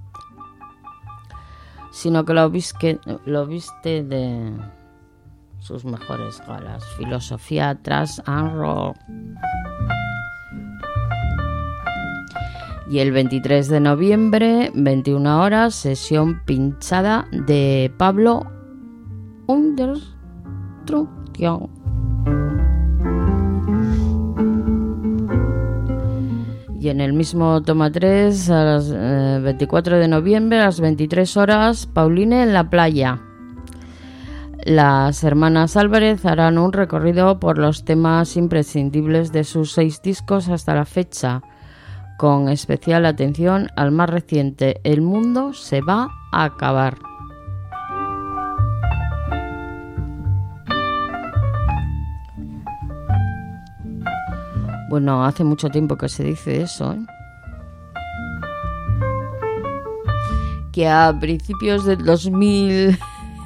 sino que lo viste de sus mejores galas. Filosofía tras and rock. Y el 23 de noviembre, 21 horas, sesión pinchada de Pablo Understrucción. Y en el mismo Toma 3, a las 24 de noviembre, a las 23 horas, Pauline en la playa. Las hermanas Álvarez harán un recorrido por los temas imprescindibles de sus 6 discos hasta la fecha, con especial atención al más reciente, El mundo se va a acabar. Bueno, hace mucho tiempo que se dice eso, ¿eh? Que a principios del 2000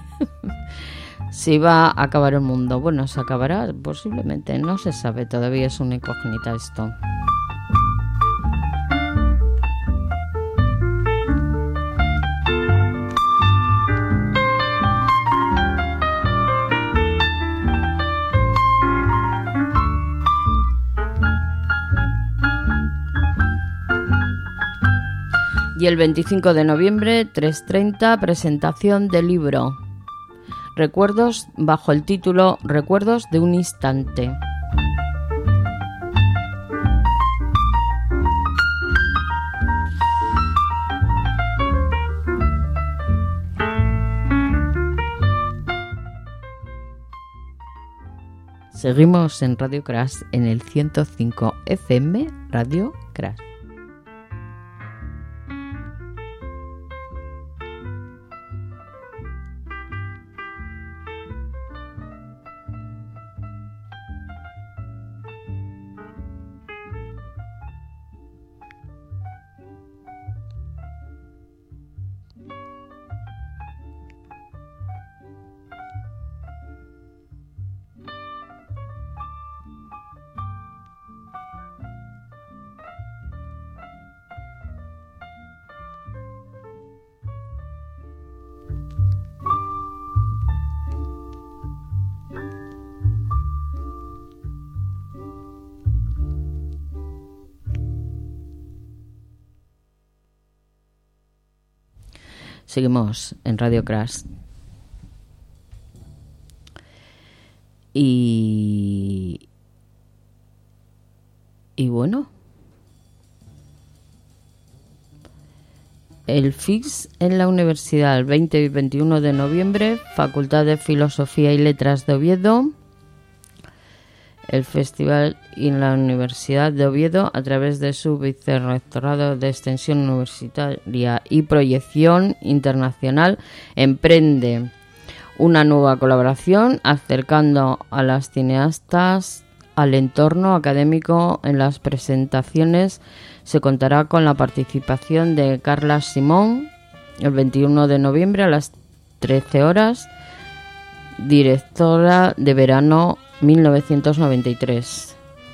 se iba a acabar el mundo. Bueno, se acabará posiblemente, no se sabe, todavía es una incógnita esto. Y el 25 de noviembre, 3:30, presentación del libro Recuerdos, bajo el título Recuerdos de un instante. Seguimos en Radio Crash, en el 105 FM, Radio Crash. Seguimos en Radio Crash. Y bueno, el FIX en la universidad, el 20 y 21 de noviembre, Facultad de Filosofía y Letras de Oviedo. El festival en la Universidad de Oviedo, a través de su Vicerrectorado de Extensión Universitaria y Proyección Internacional, emprende una nueva colaboración acercando a las cineastas al entorno académico. En las presentaciones se contará con la participación de Carla Simón el 21 de noviembre a las 13 horas, directora de verano 1993.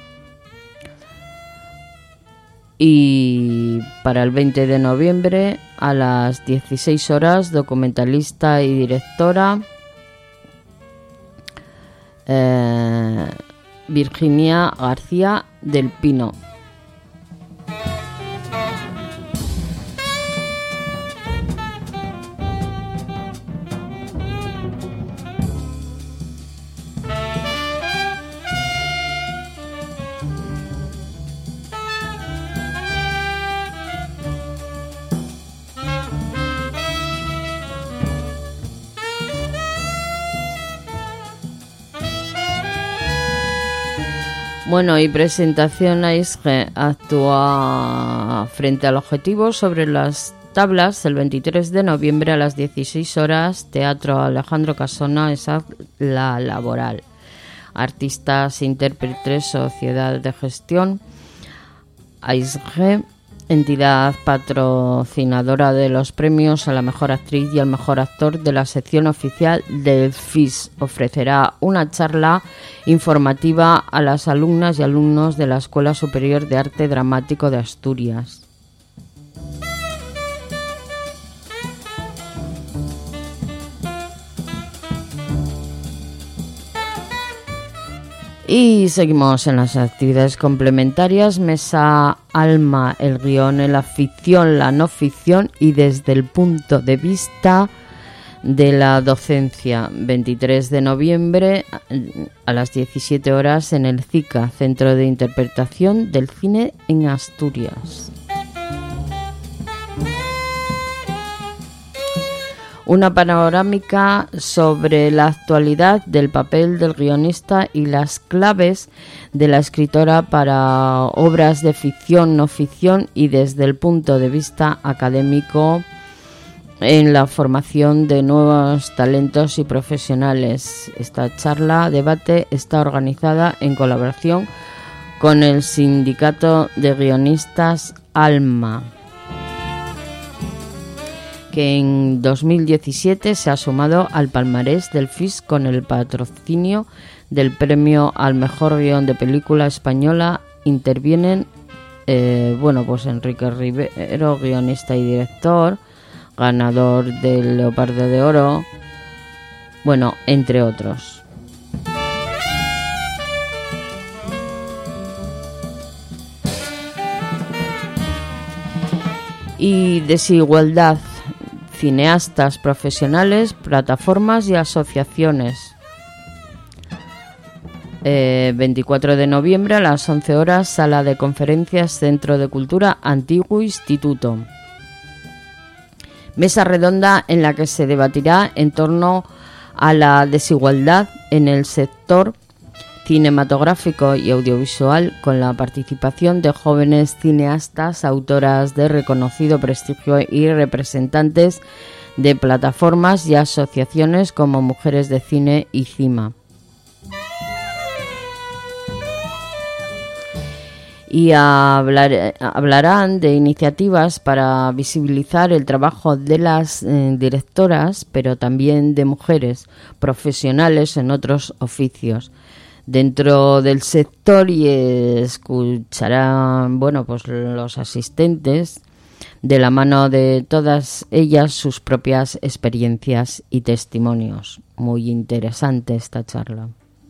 Y para el 20 de noviembre a las 16 horas, documentalista y directora Virginia García del Pino. Bueno, y presentación AISG actúa frente al objetivo sobre las tablas el 23 de noviembre a las 16 horas, Teatro Alejandro Casona, esa la laboral. Artistas, intérpretes, sociedad de gestión, AISG, entidad patrocinadora de los premios a la mejor actriz y al mejor actor de la sección oficial del FIS, ofrecerá una charla informativa a las alumnas y alumnos de la Escuela Superior de Arte Dramático de Asturias. Y seguimos en las actividades complementarias. Mesa Alma, el guión en la ficción, la no ficción y desde el punto de vista de la docencia. 23 de noviembre a las 17 horas en el CICA, Centro de Interpretación del Cine en Asturias. Una panorámica sobre la actualidad del papel del guionista y las claves de la escritora para obras de ficción, no ficción y desde el punto de vista académico en la formación de nuevos talentos y profesionales. Esta charla debate está organizada en colaboración con el Sindicato de Guionistas Alma, que en 2017 se ha sumado al palmarés del FIS con el patrocinio del premio al mejor guión de película española. Intervienen pues Enrique Rivero, guionista y director, ganador del Leopardo de Oro, entre otros. Y desigualdad, cineastas profesionales, plataformas y asociaciones. 24 de noviembre a las 11 horas, Sala de Conferencias, Centro de Cultura, Antiguo Instituto. Mesa redonda en la que se debatirá en torno a la desigualdad en el sector cinematográfico y audiovisual, con la participación de jóvenes cineastas, autoras de reconocido prestigio y representantes de plataformas y asociaciones como Mujeres de Cine y CIMA. Y hablarán de iniciativas para visibilizar el trabajo de las directoras, pero también de mujeres profesionales en otros oficios dentro del sector, y escucharán los asistentes de la mano de todas ellas sus propias experiencias y testimonios. Muy interesante esta charla.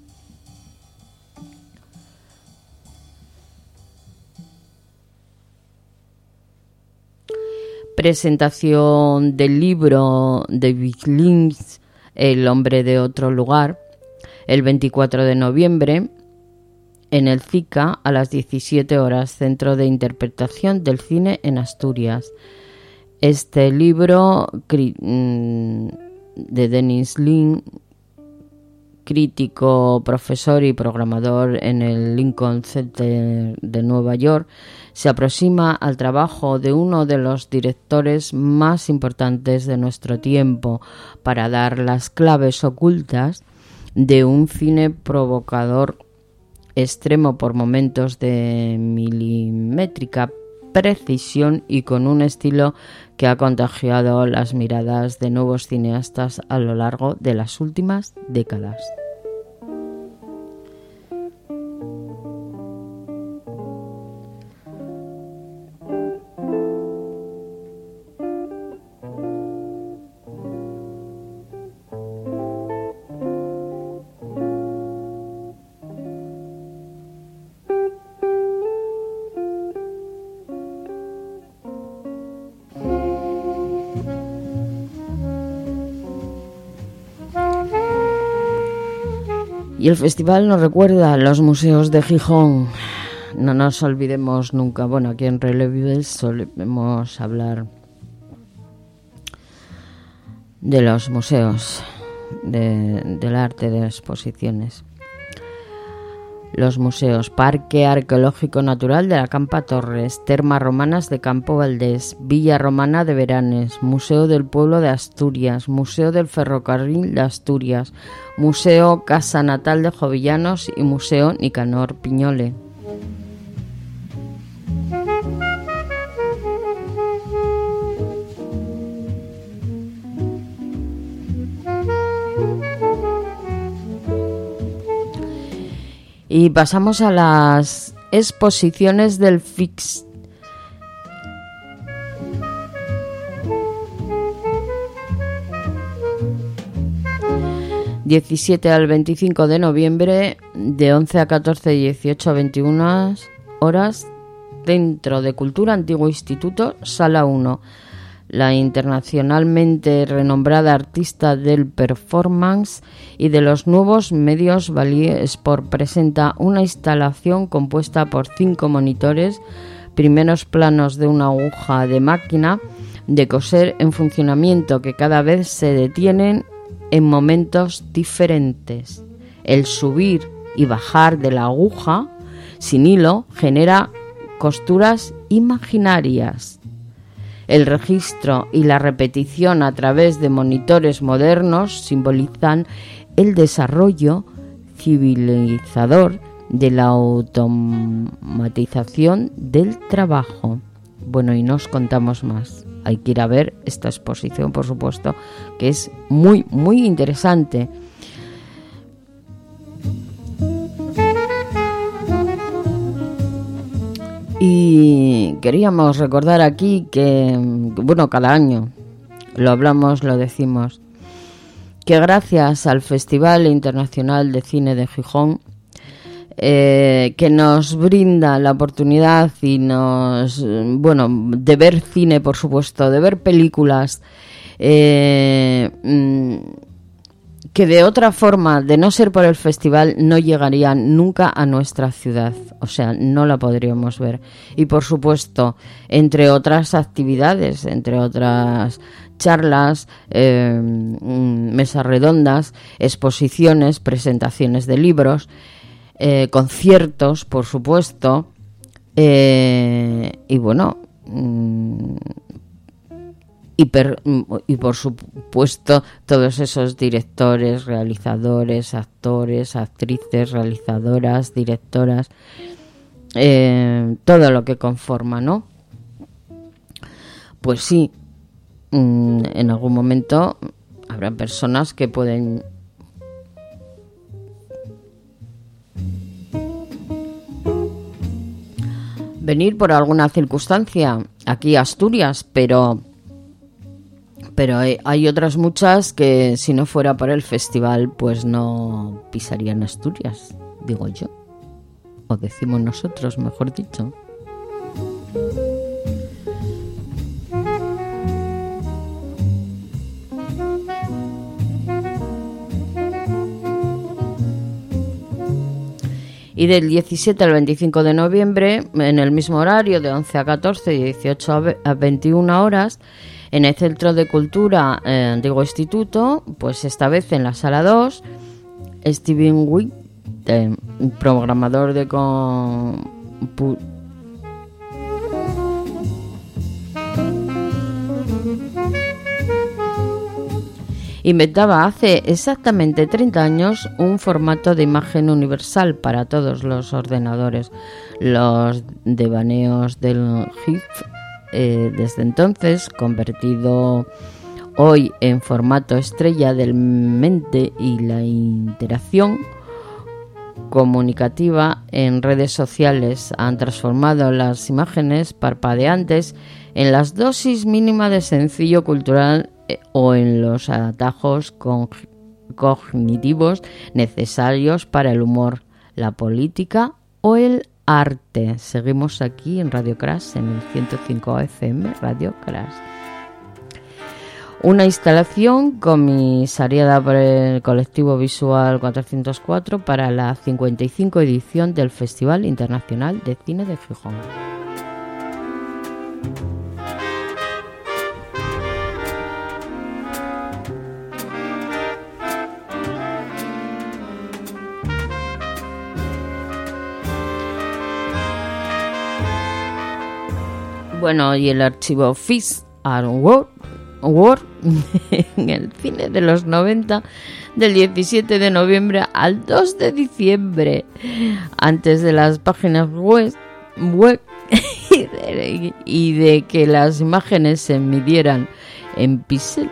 Presentación del libro de Viglins, El hombre de otro lugar, el 24 de noviembre en el CICA a las 17 horas, Centro de Interpretación del Cine en Asturias. Este libro de Dennis Lin, crítico, profesor y programador en el Lincoln Center de Nueva York, se aproxima al trabajo de uno de los directores más importantes de nuestro tiempo para dar las claves ocultas de un cine provocador extremo por momentos de milimétrica precisión y con un estilo que ha contagiado las miradas de nuevos cineastas a lo largo de las últimas décadas. Y el festival nos recuerda a los museos de Gijón. No nos olvidemos nunca. Bueno, aquí en Relevibles solemos hablar de los museos, del arte, de exposiciones. Los museos: Parque Arqueológico Natural de la Campa Torres, Termas Romanas de Campo Valdés, Villa Romana de Beranes, Museo del Pueblo de Asturias, Museo del Ferrocarril de Asturias, Museo Casa Natal de Jovellanos y Museo Nicanor Piñole. Y pasamos a las exposiciones del FIX. ...17 al 25 de noviembre... ...de 11 a 14 y 18 a 21 horas... ...Centro de Cultura Antiguo Instituto, Sala 1... ...la internacionalmente renombrada artista del performance... ...y de los nuevos medios Valier Sport... ...presenta una instalación compuesta por 5 monitores... ...primeros planos de una aguja de máquina... ...de coser en funcionamiento... ...que cada vez se detienen... en momentos diferentes. El subir y bajar de la aguja sin hilo genera costuras imaginarias. El registro y la repetición a través de monitores modernos simbolizan el desarrollo civilizador de la automatización del trabajo. Bueno, y nos contamos más. Hay que ir a ver esta exposición, por supuesto, que es muy, muy interesante. Y queríamos recordar aquí que, bueno, cada año lo hablamos, lo decimos, que gracias al Festival Internacional de Cine de Gijón, que nos brinda la oportunidad y de ver cine, por supuesto, de ver películas que de otra forma, de no ser por el festival, no llegarían nunca a nuestra ciudad, o sea, no la podríamos ver. Y por supuesto, entre otras actividades, entre otras charlas, mesas redondas, exposiciones, presentaciones de libros, conciertos, por supuesto, y bueno, y por supuesto todos esos directores, realizadores, actores, actrices, realizadoras, directoras, todo lo que conforma, ¿no? Pues sí, en algún momento habrá personas que pueden venir por alguna circunstancia aquí a Asturias, pero hay otras muchas que si no fuera por el festival pues no pisarían Asturias, digo yo, o decimos nosotros, mejor dicho. Y del 17 al 25 de noviembre, en el mismo horario, de 11 a 14 y 18 a 21 horas, en el Centro de Cultura Antiguo Instituto, pues esta vez en la Sala 2, Steven Witt, programador de inventaba hace exactamente 30 años un formato de imagen universal para todos los ordenadores, los devaneos del GIF. Desde entonces, convertido hoy en formato estrella del mente y la interacción comunicativa en redes sociales, han transformado las imágenes parpadeantes en las dosis mínimas de sencillo cultural o en los atajos cognitivos necesarios para el humor, la política o el arte. Seguimos aquí en Radio Crash, en el 105 FM, Radio Crash. Una instalación comisariada por el colectivo Visual 404 para la 55 edición del Festival Internacional de Cine de Gijón. Bueno, y el archivo Fish and Word en el cine de los 90, del 17 de noviembre al 2 de diciembre, antes de las páginas web y de que las imágenes se midieran en píxeles.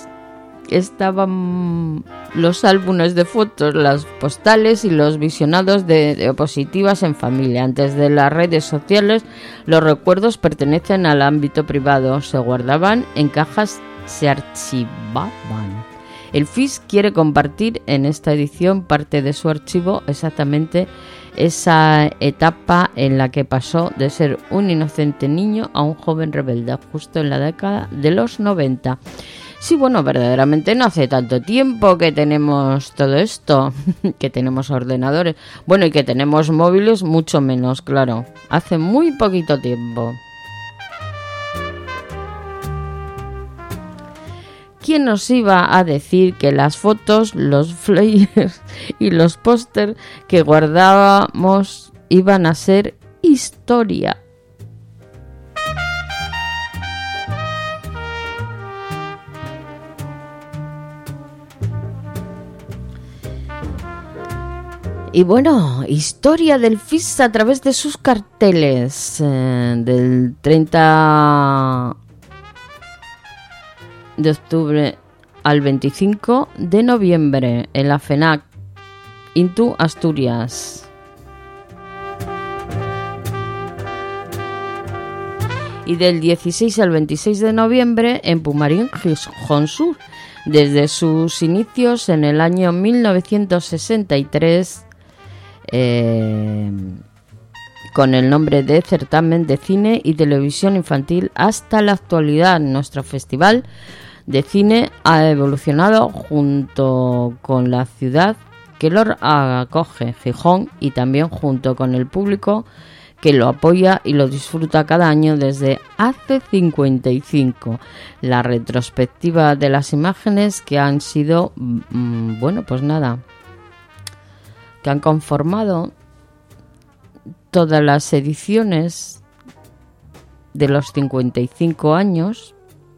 Estaban los álbumes de fotos, las postales y los visionados de diapositivas en familia. Antes de las redes sociales, los recuerdos pertenecen al ámbito privado, se guardaban en cajas, se archivaban. El FIS quiere compartir en esta edición parte de su archivo, exactamente esa etapa en la que pasó de ser un inocente niño a un joven rebelde, justo en la década de los 90. Sí, bueno, verdaderamente no hace tanto tiempo que tenemos todo esto, que tenemos ordenadores, bueno, y que tenemos móviles, mucho menos, claro, hace muy poquito tiempo. ¿Quién nos iba a decir que las fotos, los flyers y los pósters que guardábamos iban a ser historia? Y bueno, historia del FIS a través de sus carteles. Del 30 de octubre al 25 de noviembre en la FENAC Intu Asturias. Y del 16 al 26 de noviembre en Pumarín, Gijón Sur. Desde sus inicios en el año 1963, con el nombre de Certamen de Cine y Televisión Infantil, hasta la actualidad, nuestro festival de cine ha evolucionado junto con la ciudad que lo acoge, Gijón, y también junto con el público que lo apoya y lo disfruta cada año desde hace 55. La retrospectiva de las imágenes que han sido, bueno, pues nada, que han conformado todas las ediciones de los 55 años.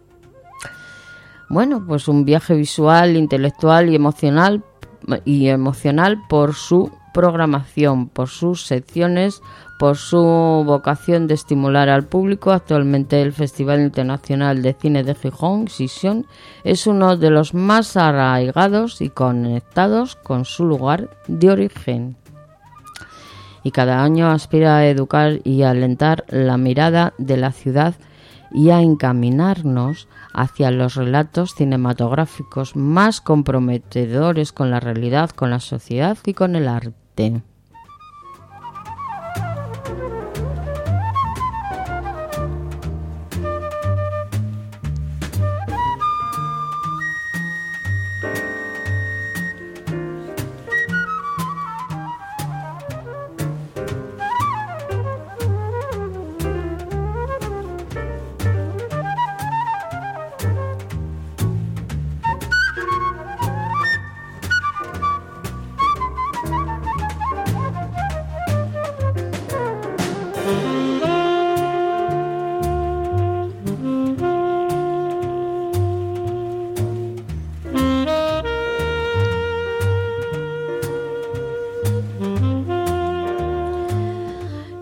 Bueno, pues un viaje visual, intelectual y emocional por su programación, por sus secciones, por su vocación de estimular al público. Actualmente el Festival Internacional de Cine de Gijón, Sisión, es uno de los más arraigados y conectados con su lugar de origen. Y cada año aspira a educar y a alentar la mirada de la ciudad y a encaminarnos hacia los relatos cinematográficos más comprometedores con la realidad, con la sociedad y con el arte.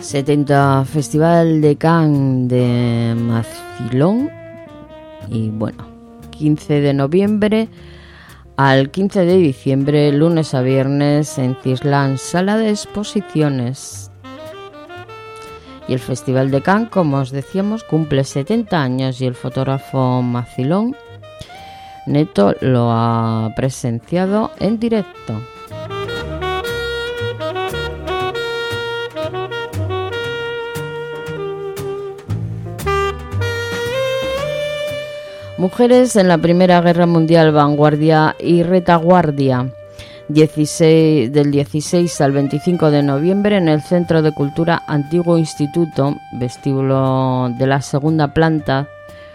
70 Festival de Cannes de Massillon. Y bueno, 15 de noviembre al 15 de diciembre, lunes a viernes, en Cislan, sala de exposiciones. Y el Festival de Cannes, como os decíamos, cumple 70 años y el fotógrafo Massillon Neto lo ha presenciado en directo. Mujeres en la Primera Guerra Mundial, vanguardia y retaguardia. Del 16 al 25 de noviembre en el Centro de Cultura Antiguo Instituto, vestíbulo de la segunda planta.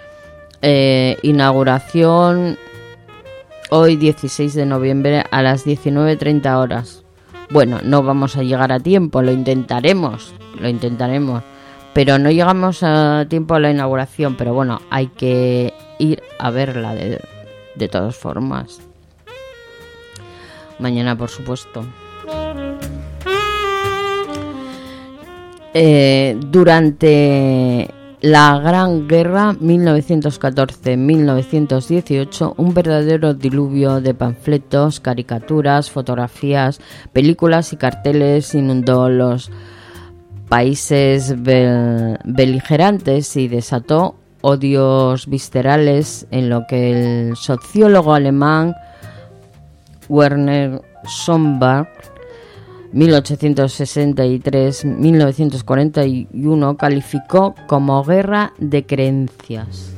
Inauguración hoy 16 de noviembre a las 19:30 horas. Bueno, no vamos a llegar a tiempo, lo intentaremos, pero no llegamos a tiempo a la inauguración, pero bueno, hay que ir a verla de todas formas. Mañana, por supuesto. Durante la Gran Guerra 1914-1918, un verdadero diluvio de panfletos, caricaturas, fotografías, películas y carteles inundó los países beligerantes y desató odios viscerales en lo que el sociólogo alemán Werner Schomburg 1863-1941 calificó como guerra de creencias.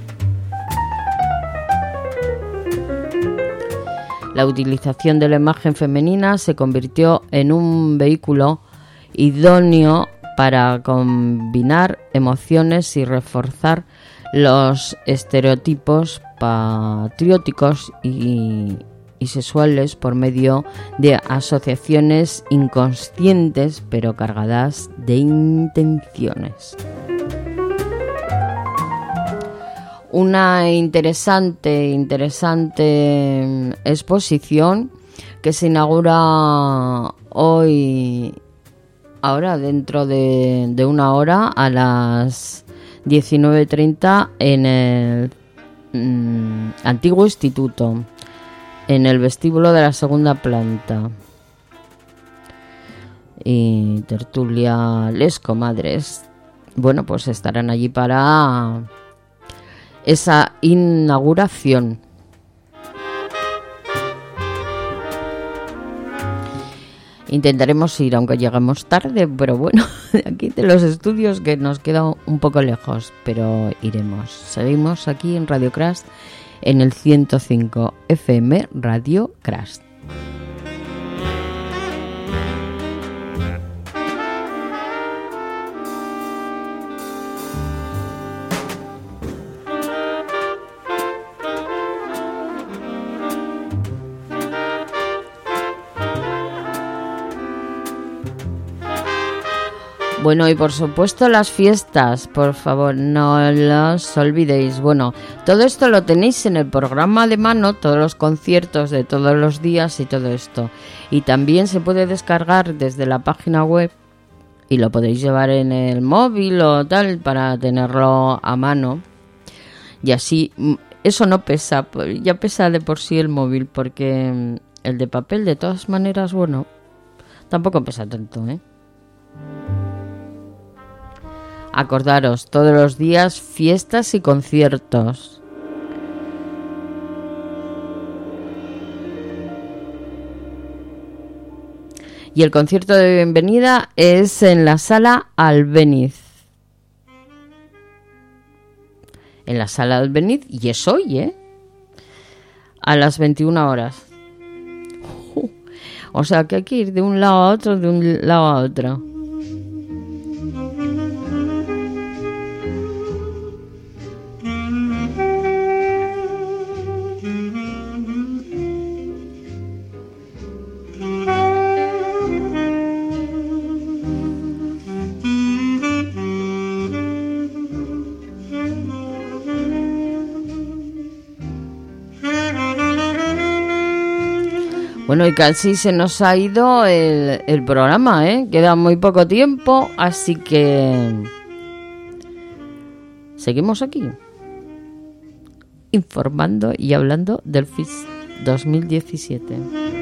La utilización de la imagen femenina se convirtió en un vehículo idóneo para combinar emociones y reforzar los estereotipos patrióticos y sexuales por medio de asociaciones inconscientes pero cargadas de intenciones. Una interesante exposición que se inaugura hoy, ahora dentro de una hora, a las 19:30 en el Antiguo Instituto, en el vestíbulo de la segunda planta. Y tertulia Les Comadres, bueno, pues estarán allí para esa inauguración. Intentaremos ir, aunque lleguemos tarde, pero bueno, de aquí de los estudios, que nos queda un poco lejos, pero iremos. Seguimos aquí en Radio Crash, en el 105 FM Radio Crash. Bueno, y por supuesto las fiestas, por favor, no los olvidéis. Bueno, todo esto lo tenéis en el programa de mano, todos los conciertos de todos los días y todo esto. Y también se puede descargar desde la página web y lo podéis llevar en el móvil o tal para tenerlo a mano. Y así, eso no pesa, ya pesa de por sí el móvil, porque el de papel de todas maneras, bueno, tampoco pesa tanto, ¿eh? Acordaros, todos los días fiestas y conciertos. Y el concierto de bienvenida es en la Sala Albéniz. En la Sala Albéniz, y es hoy, ¿eh? A las 21 horas. O sea que hay que ir de un lado a otro, de un lado a otro. Bueno, y casi se nos ha ido el programa, ¿eh? Queda muy poco tiempo, así que seguimos aquí, informando y hablando del FIS 2017.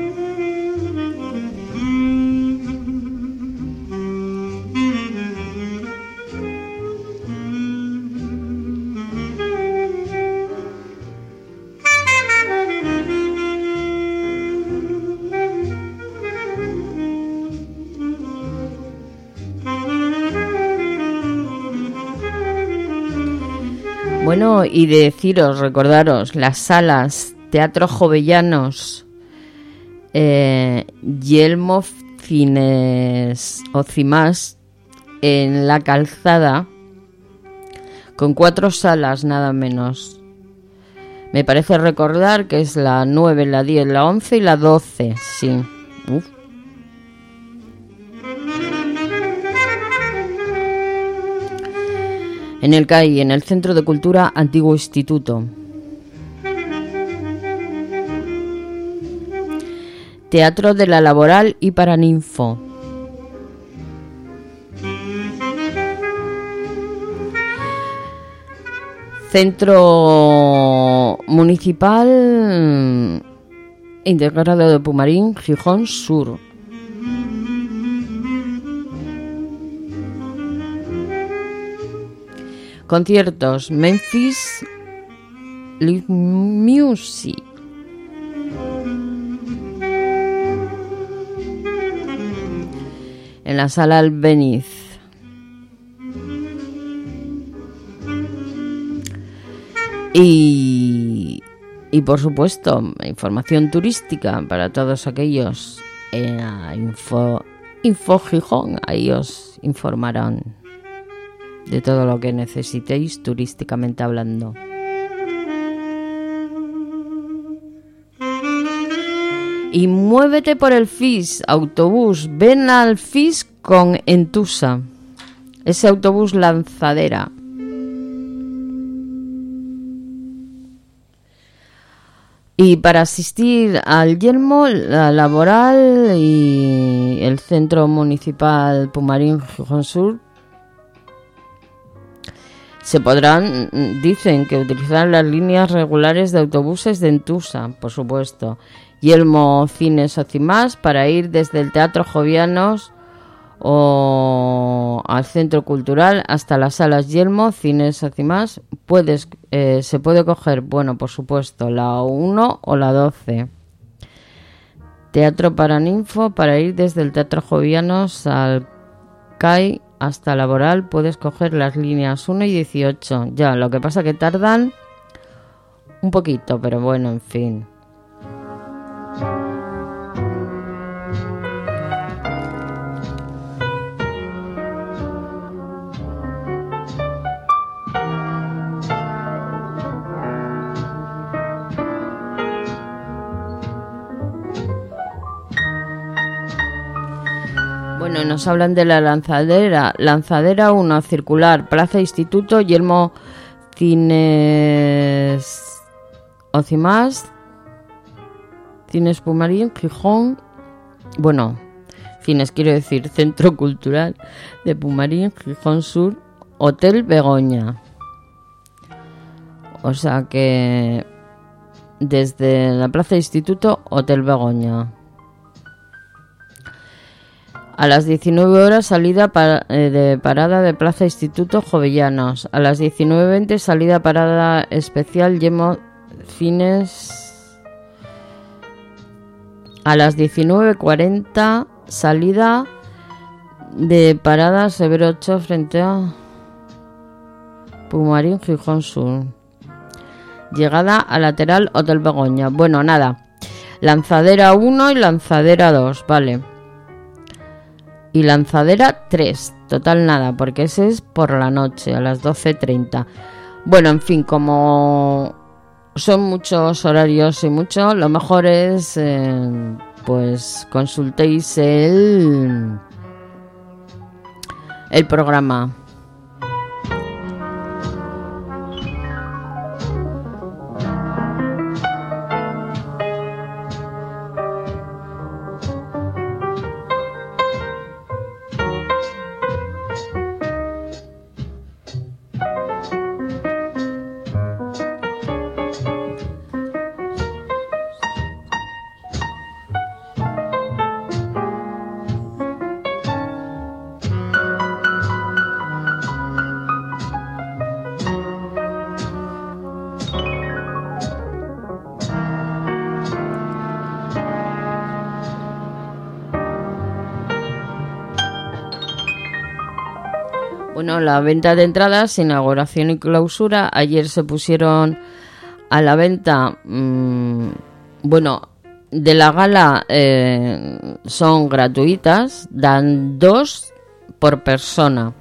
Bueno, y deciros, recordaros, las salas Teatro Jovellanos, Yelmo Cines Ocimás, en La Calzada, con 4 salas nada menos. Me parece recordar que es la 9, la 10, la 11 y la 12, sí. Uf. En el CAI, en el Centro de Cultura Antiguo Instituto. Teatro de la Laboral y Paraninfo. Centro Municipal Integrado de Pumarín, Gijón Sur. Conciertos: Memphis Live Music. En la Sala Albéniz. Y por supuesto, información turística para todos aquellos. Info Gijón, ahí os informarán de todo lo que necesitéis turísticamente hablando. Y muévete por el FIS, autobús, ven al FIS con Entusa, ese autobús lanzadera. Y para asistir al Yelmo, la Laboral y el Centro Municipal Pumarín Gijón Sur, se podrán, dicen que utilizar las líneas regulares de autobuses de Entusa, por supuesto. Yelmo Cines Ocimás para ir desde el Teatro Jovianos o al Centro Cultural hasta las salas Yelmo Cines Ocimás. Se puede coger, bueno, por supuesto, la 1 o la 12. Teatro Paraninfo para ir desde el Teatro Jovianos al CAI hasta Laboral, puedes coger las líneas 1 y 18. Ya, lo que pasa que tardan un poquito, pero bueno, en fin. Bueno, nos hablan de la lanzadera. Lanzadera 1, circular, Plaza Instituto, Yelmo Cines Ocimás, Cines Pumarín, Gijón. Bueno, Cines quiero decir Centro Cultural de Pumarín, Gijón Sur, Hotel Begoña. O sea que desde la Plaza Instituto, Hotel Begoña. A las 19 horas salida de parada de Plaza Instituto Jovellanos. A las 19:20 salida parada especial Yelmo Cines. A las 19:40 salida de parada Severo 8 frente a Pumarín Gijón Sur. Llegada a lateral Hotel Begoña. Bueno, nada. Lanzadera 1 y lanzadera 2, vale. Y lanzadera 3, total nada, porque ese es por la noche, a las 12:30. Bueno, en fin, como son muchos horarios y mucho, lo mejor es, pues, consultéis el programa. Bueno, la venta de entradas, inauguración y clausura. Ayer se pusieron a la venta, bueno, de la gala son gratuitas, dan 2 por persona.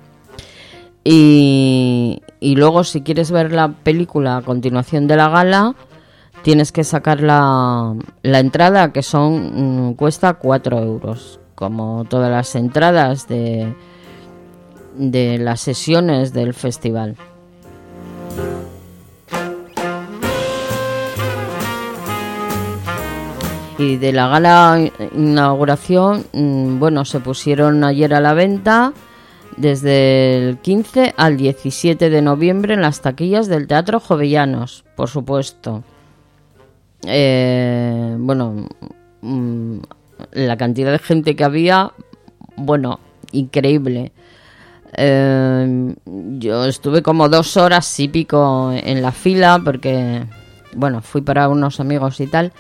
Y luego, si quieres ver la película a continuación de la gala, tienes que sacar la entrada, que cuesta 4 euros, como todas las entradas de las sesiones del festival. Y de la gala inauguración, bueno, se pusieron ayer a la venta desde el 15 al 17 de noviembre en las taquillas del Teatro Jovellanos, por supuesto. Bueno, la cantidad de gente que había, bueno, increíble. Yo estuve como 2 horas y pico en la fila porque, bueno, fui para unos amigos y tal.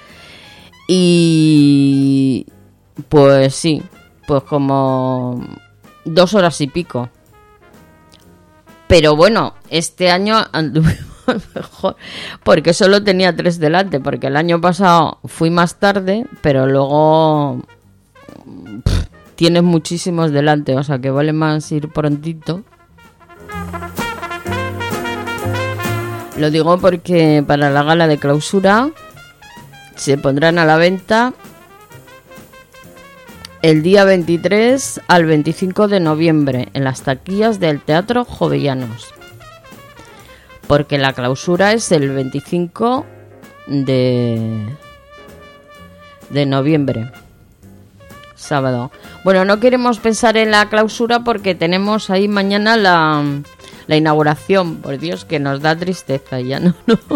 Y pues sí, pues como 2 horas y pico. Pero bueno, este año anduvimos mejor porque solo tenía 3 delante, porque el año pasado fui más tarde, pero luego tienes muchísimos delante, o sea que vale más ir prontito. Lo digo porque para la gala de clausura se pondrán a la venta el día 23 al 25 de noviembre en las taquillas del Teatro Jovellanos. Porque la clausura es el 25 de noviembre, sábado. Bueno, no queremos pensar en la clausura porque tenemos ahí mañana la inauguración. Por Dios, que nos da tristeza ya, no.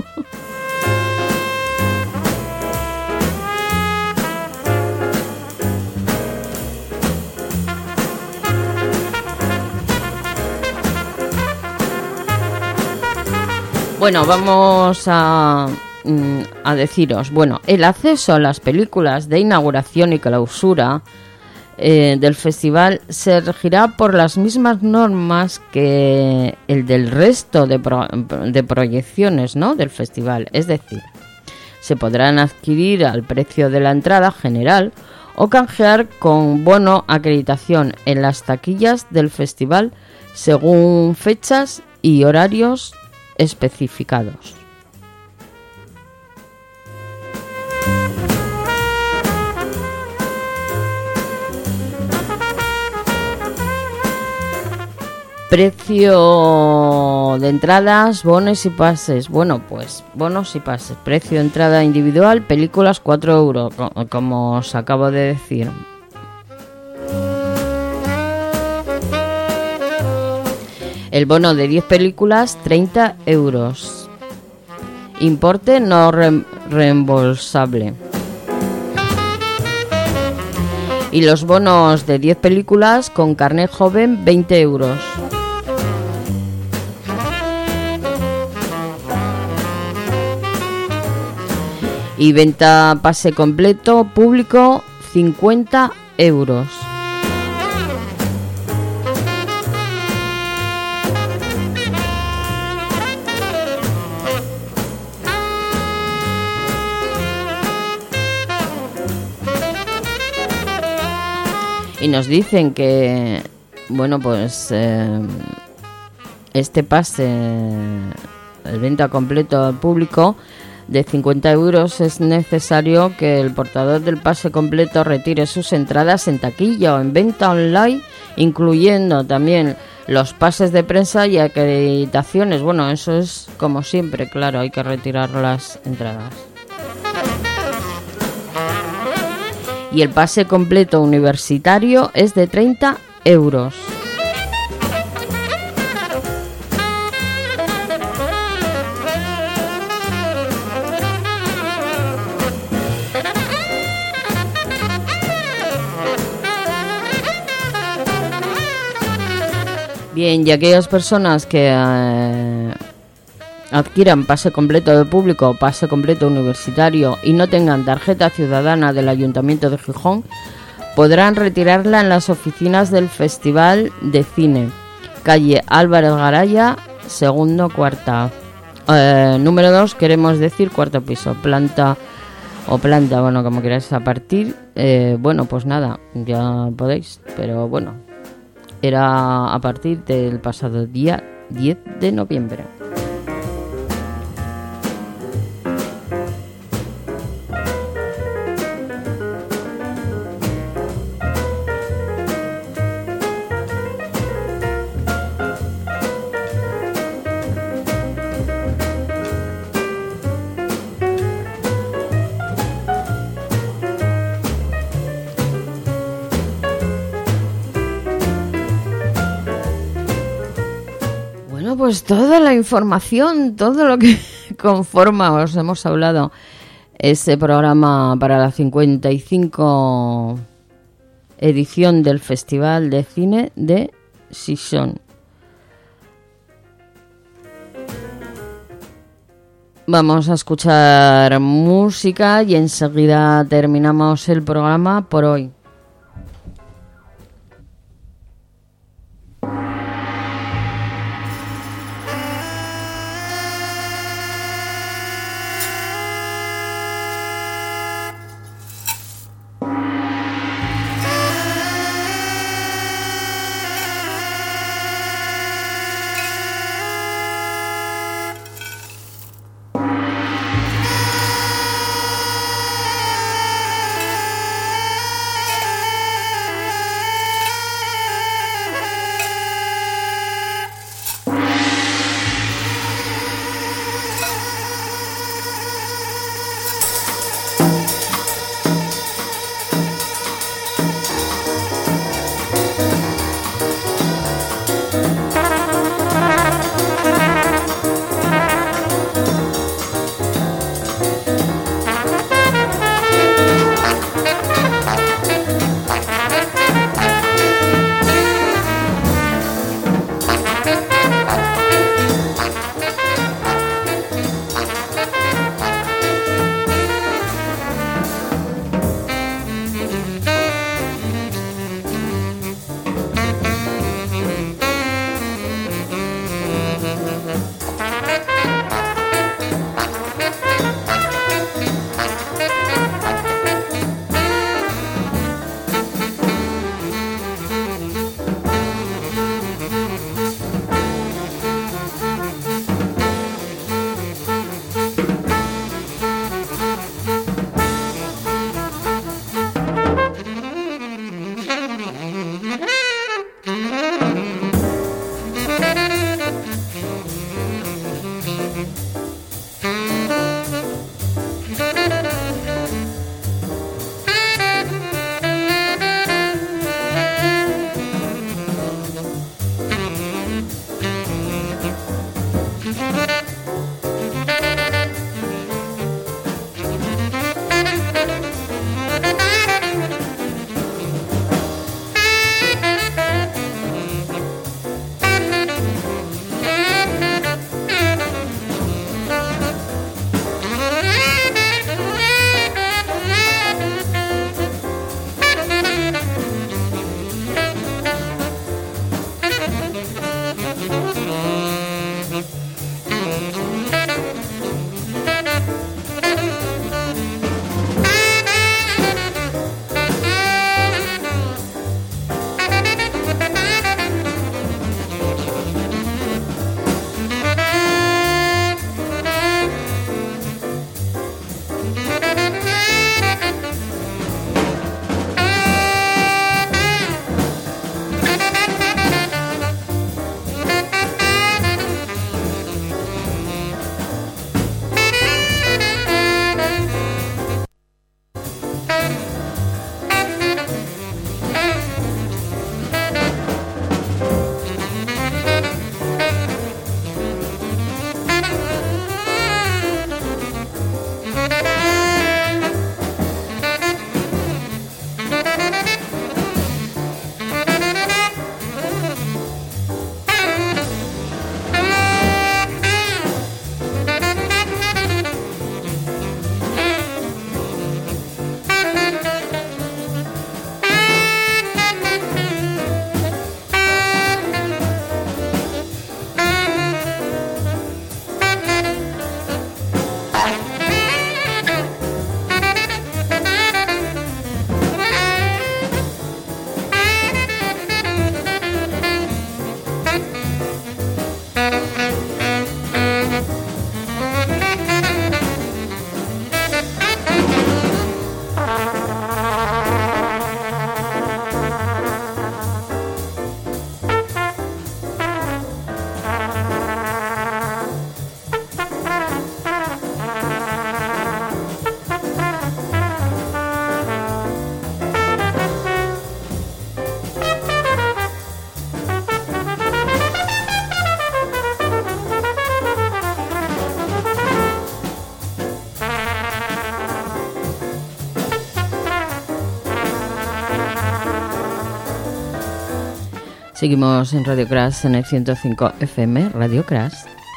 Bueno, vamos a deciros, bueno, el acceso a las películas de inauguración y clausura del festival se regirá por las mismas normas que el del resto de proyecciones, ¿no?, del festival. Es decir, se podrán adquirir al precio de la entrada general o canjear con bono acreditación en las taquillas del festival según fechas y horarios especificados. Precio de entradas, bonos y pases. Bueno, pues bonos y pases. Precio de entrada individual, películas 4 euros, como os acabo de decir. El bono de 10 películas, 30 euros. Importe no reembolsable. Y los bonos de 10 películas con carnet joven, 20 euros. Y venta pase completo público, 50 euros. Y nos dicen que, bueno, pues este pase, el venta completo al público de 50 euros, es necesario que el portador del pase completo retire sus entradas en taquilla o en venta online, incluyendo también los pases de prensa y acreditaciones. Bueno, eso es como siempre, claro, hay que retirar las entradas. Y el pase completo universitario es de 30 euros. Bien, y aquellas personas que adquieran pase completo de público o pase completo universitario y no tengan tarjeta ciudadana del Ayuntamiento de Gijón, podrán retirarla en las oficinas del Festival de Cine, calle Álvarez Garaya, segundo, cuarta. Número 2, queremos decir cuarto piso, planta, bueno, como queráis, a partir, bueno, pues nada, ya podéis, pero bueno, era a partir del pasado día 10 de noviembre. Pues toda la información, todo lo que conforma, os hemos hablado, ese programa para la 55 edición del Festival de Cine de Gijón. Vamos a escuchar música y enseguida terminamos el programa por hoy. Seguimos en Radio Crash en el 105 FM, Radio Crash.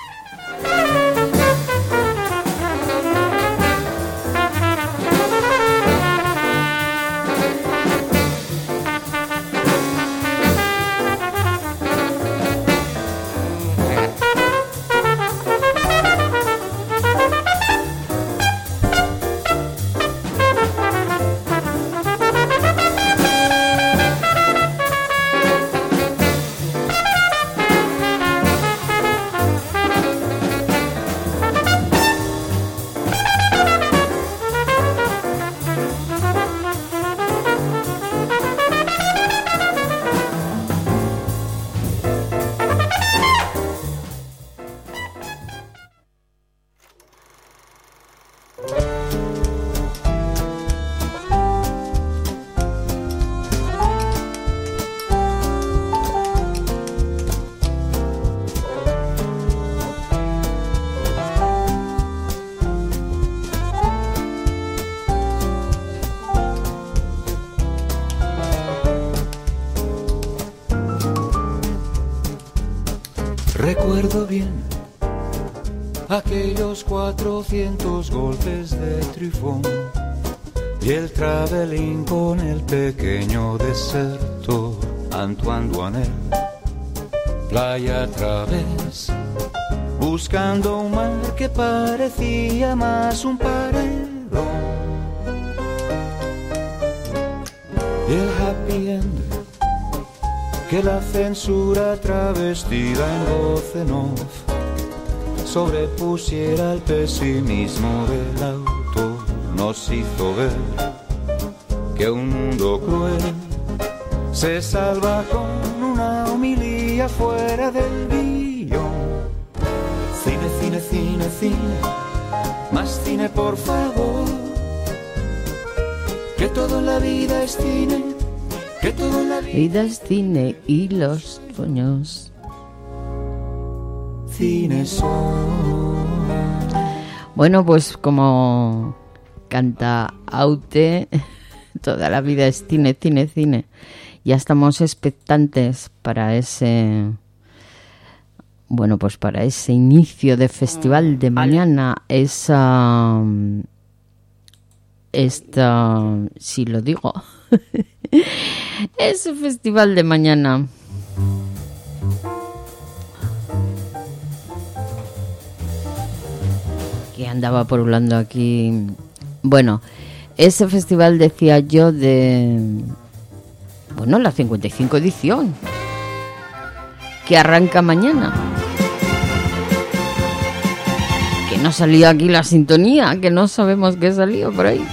Recuerdo bien aquellos 400 golpes de trifón y el travelling con el pequeño desertor Antoine Duanel, playa a través, buscando un mar que parecía más un paredón, y el happy end que la censura travestida en voz en off sobrepusiera el pesimismo del autor, nos hizo ver que un mundo cruel se salva con una homilía fuera del guión. Cine, cine, cine, cine, más cine por favor, que todo en la vida es cine, que todo en la vida es cine y los sueños cine son. Bueno, pues como canta Aute, toda la vida es cine, cine, cine. Ya estamos expectantes para ese, bueno, pues para ese inicio de festival de mañana, si lo digo, ese festival de mañana. Que andaba porulando aquí. Bueno, ese festival, decía yo, de, bueno, la 55 edición, que arranca mañana. Que no salió aquí la sintonía, que no sabemos qué salió por ahí.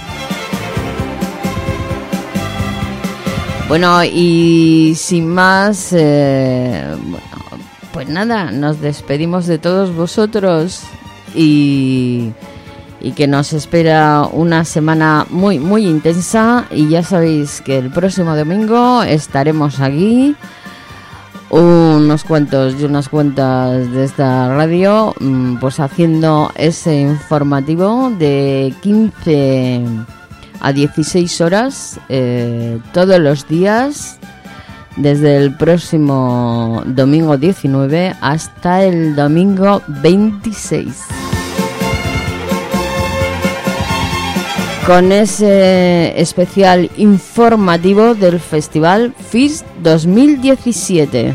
Bueno, y sin más, bueno, pues nada, nos despedimos de todos vosotros y que nos espera una semana muy, muy intensa. Y ya sabéis que el próximo domingo estaremos aquí, unos cuantos y unas cuantas de esta radio, pues haciendo ese informativo de 15 a 16 horas todos los días, desde el próximo domingo 19 hasta el domingo 26. Con ese especial informativo del Festival FIS 2017.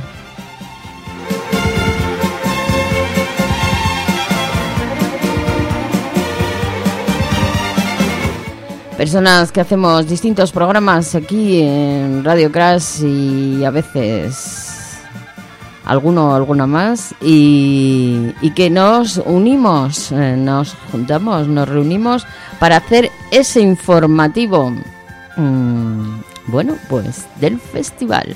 Personas que hacemos distintos programas aquí en Radio Crash y a veces alguna más, y que nos unimos, nos juntamos, nos reunimos para hacer ese informativo, bueno, pues del festival.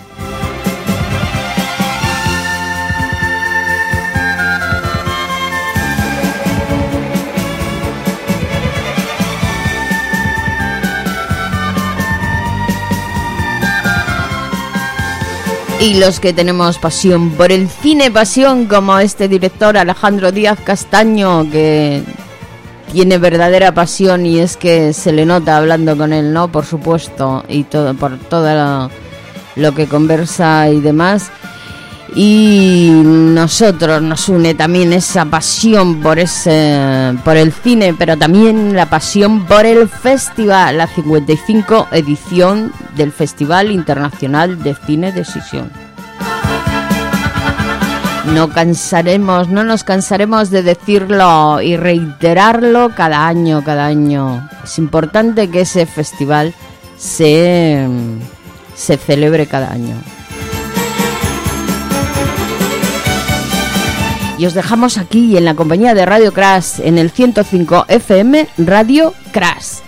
Y los que tenemos pasión por el cine, pasión como este director Alejandro Díaz Castaño, que tiene verdadera pasión, y es que se le nota hablando con él, ¿no? Por supuesto, y todo por todo lo que conversa y demás. Y nosotros nos une también esa pasión por el cine, pero también la pasión por el festival, la 55 edición del Festival Internacional de Cine de Sisión. No nos cansaremos de decirlo y reiterarlo cada año. Es importante que ese festival se celebre cada año. Y os dejamos aquí en la compañía de Radio Crash, en el 105 FM Radio Crash.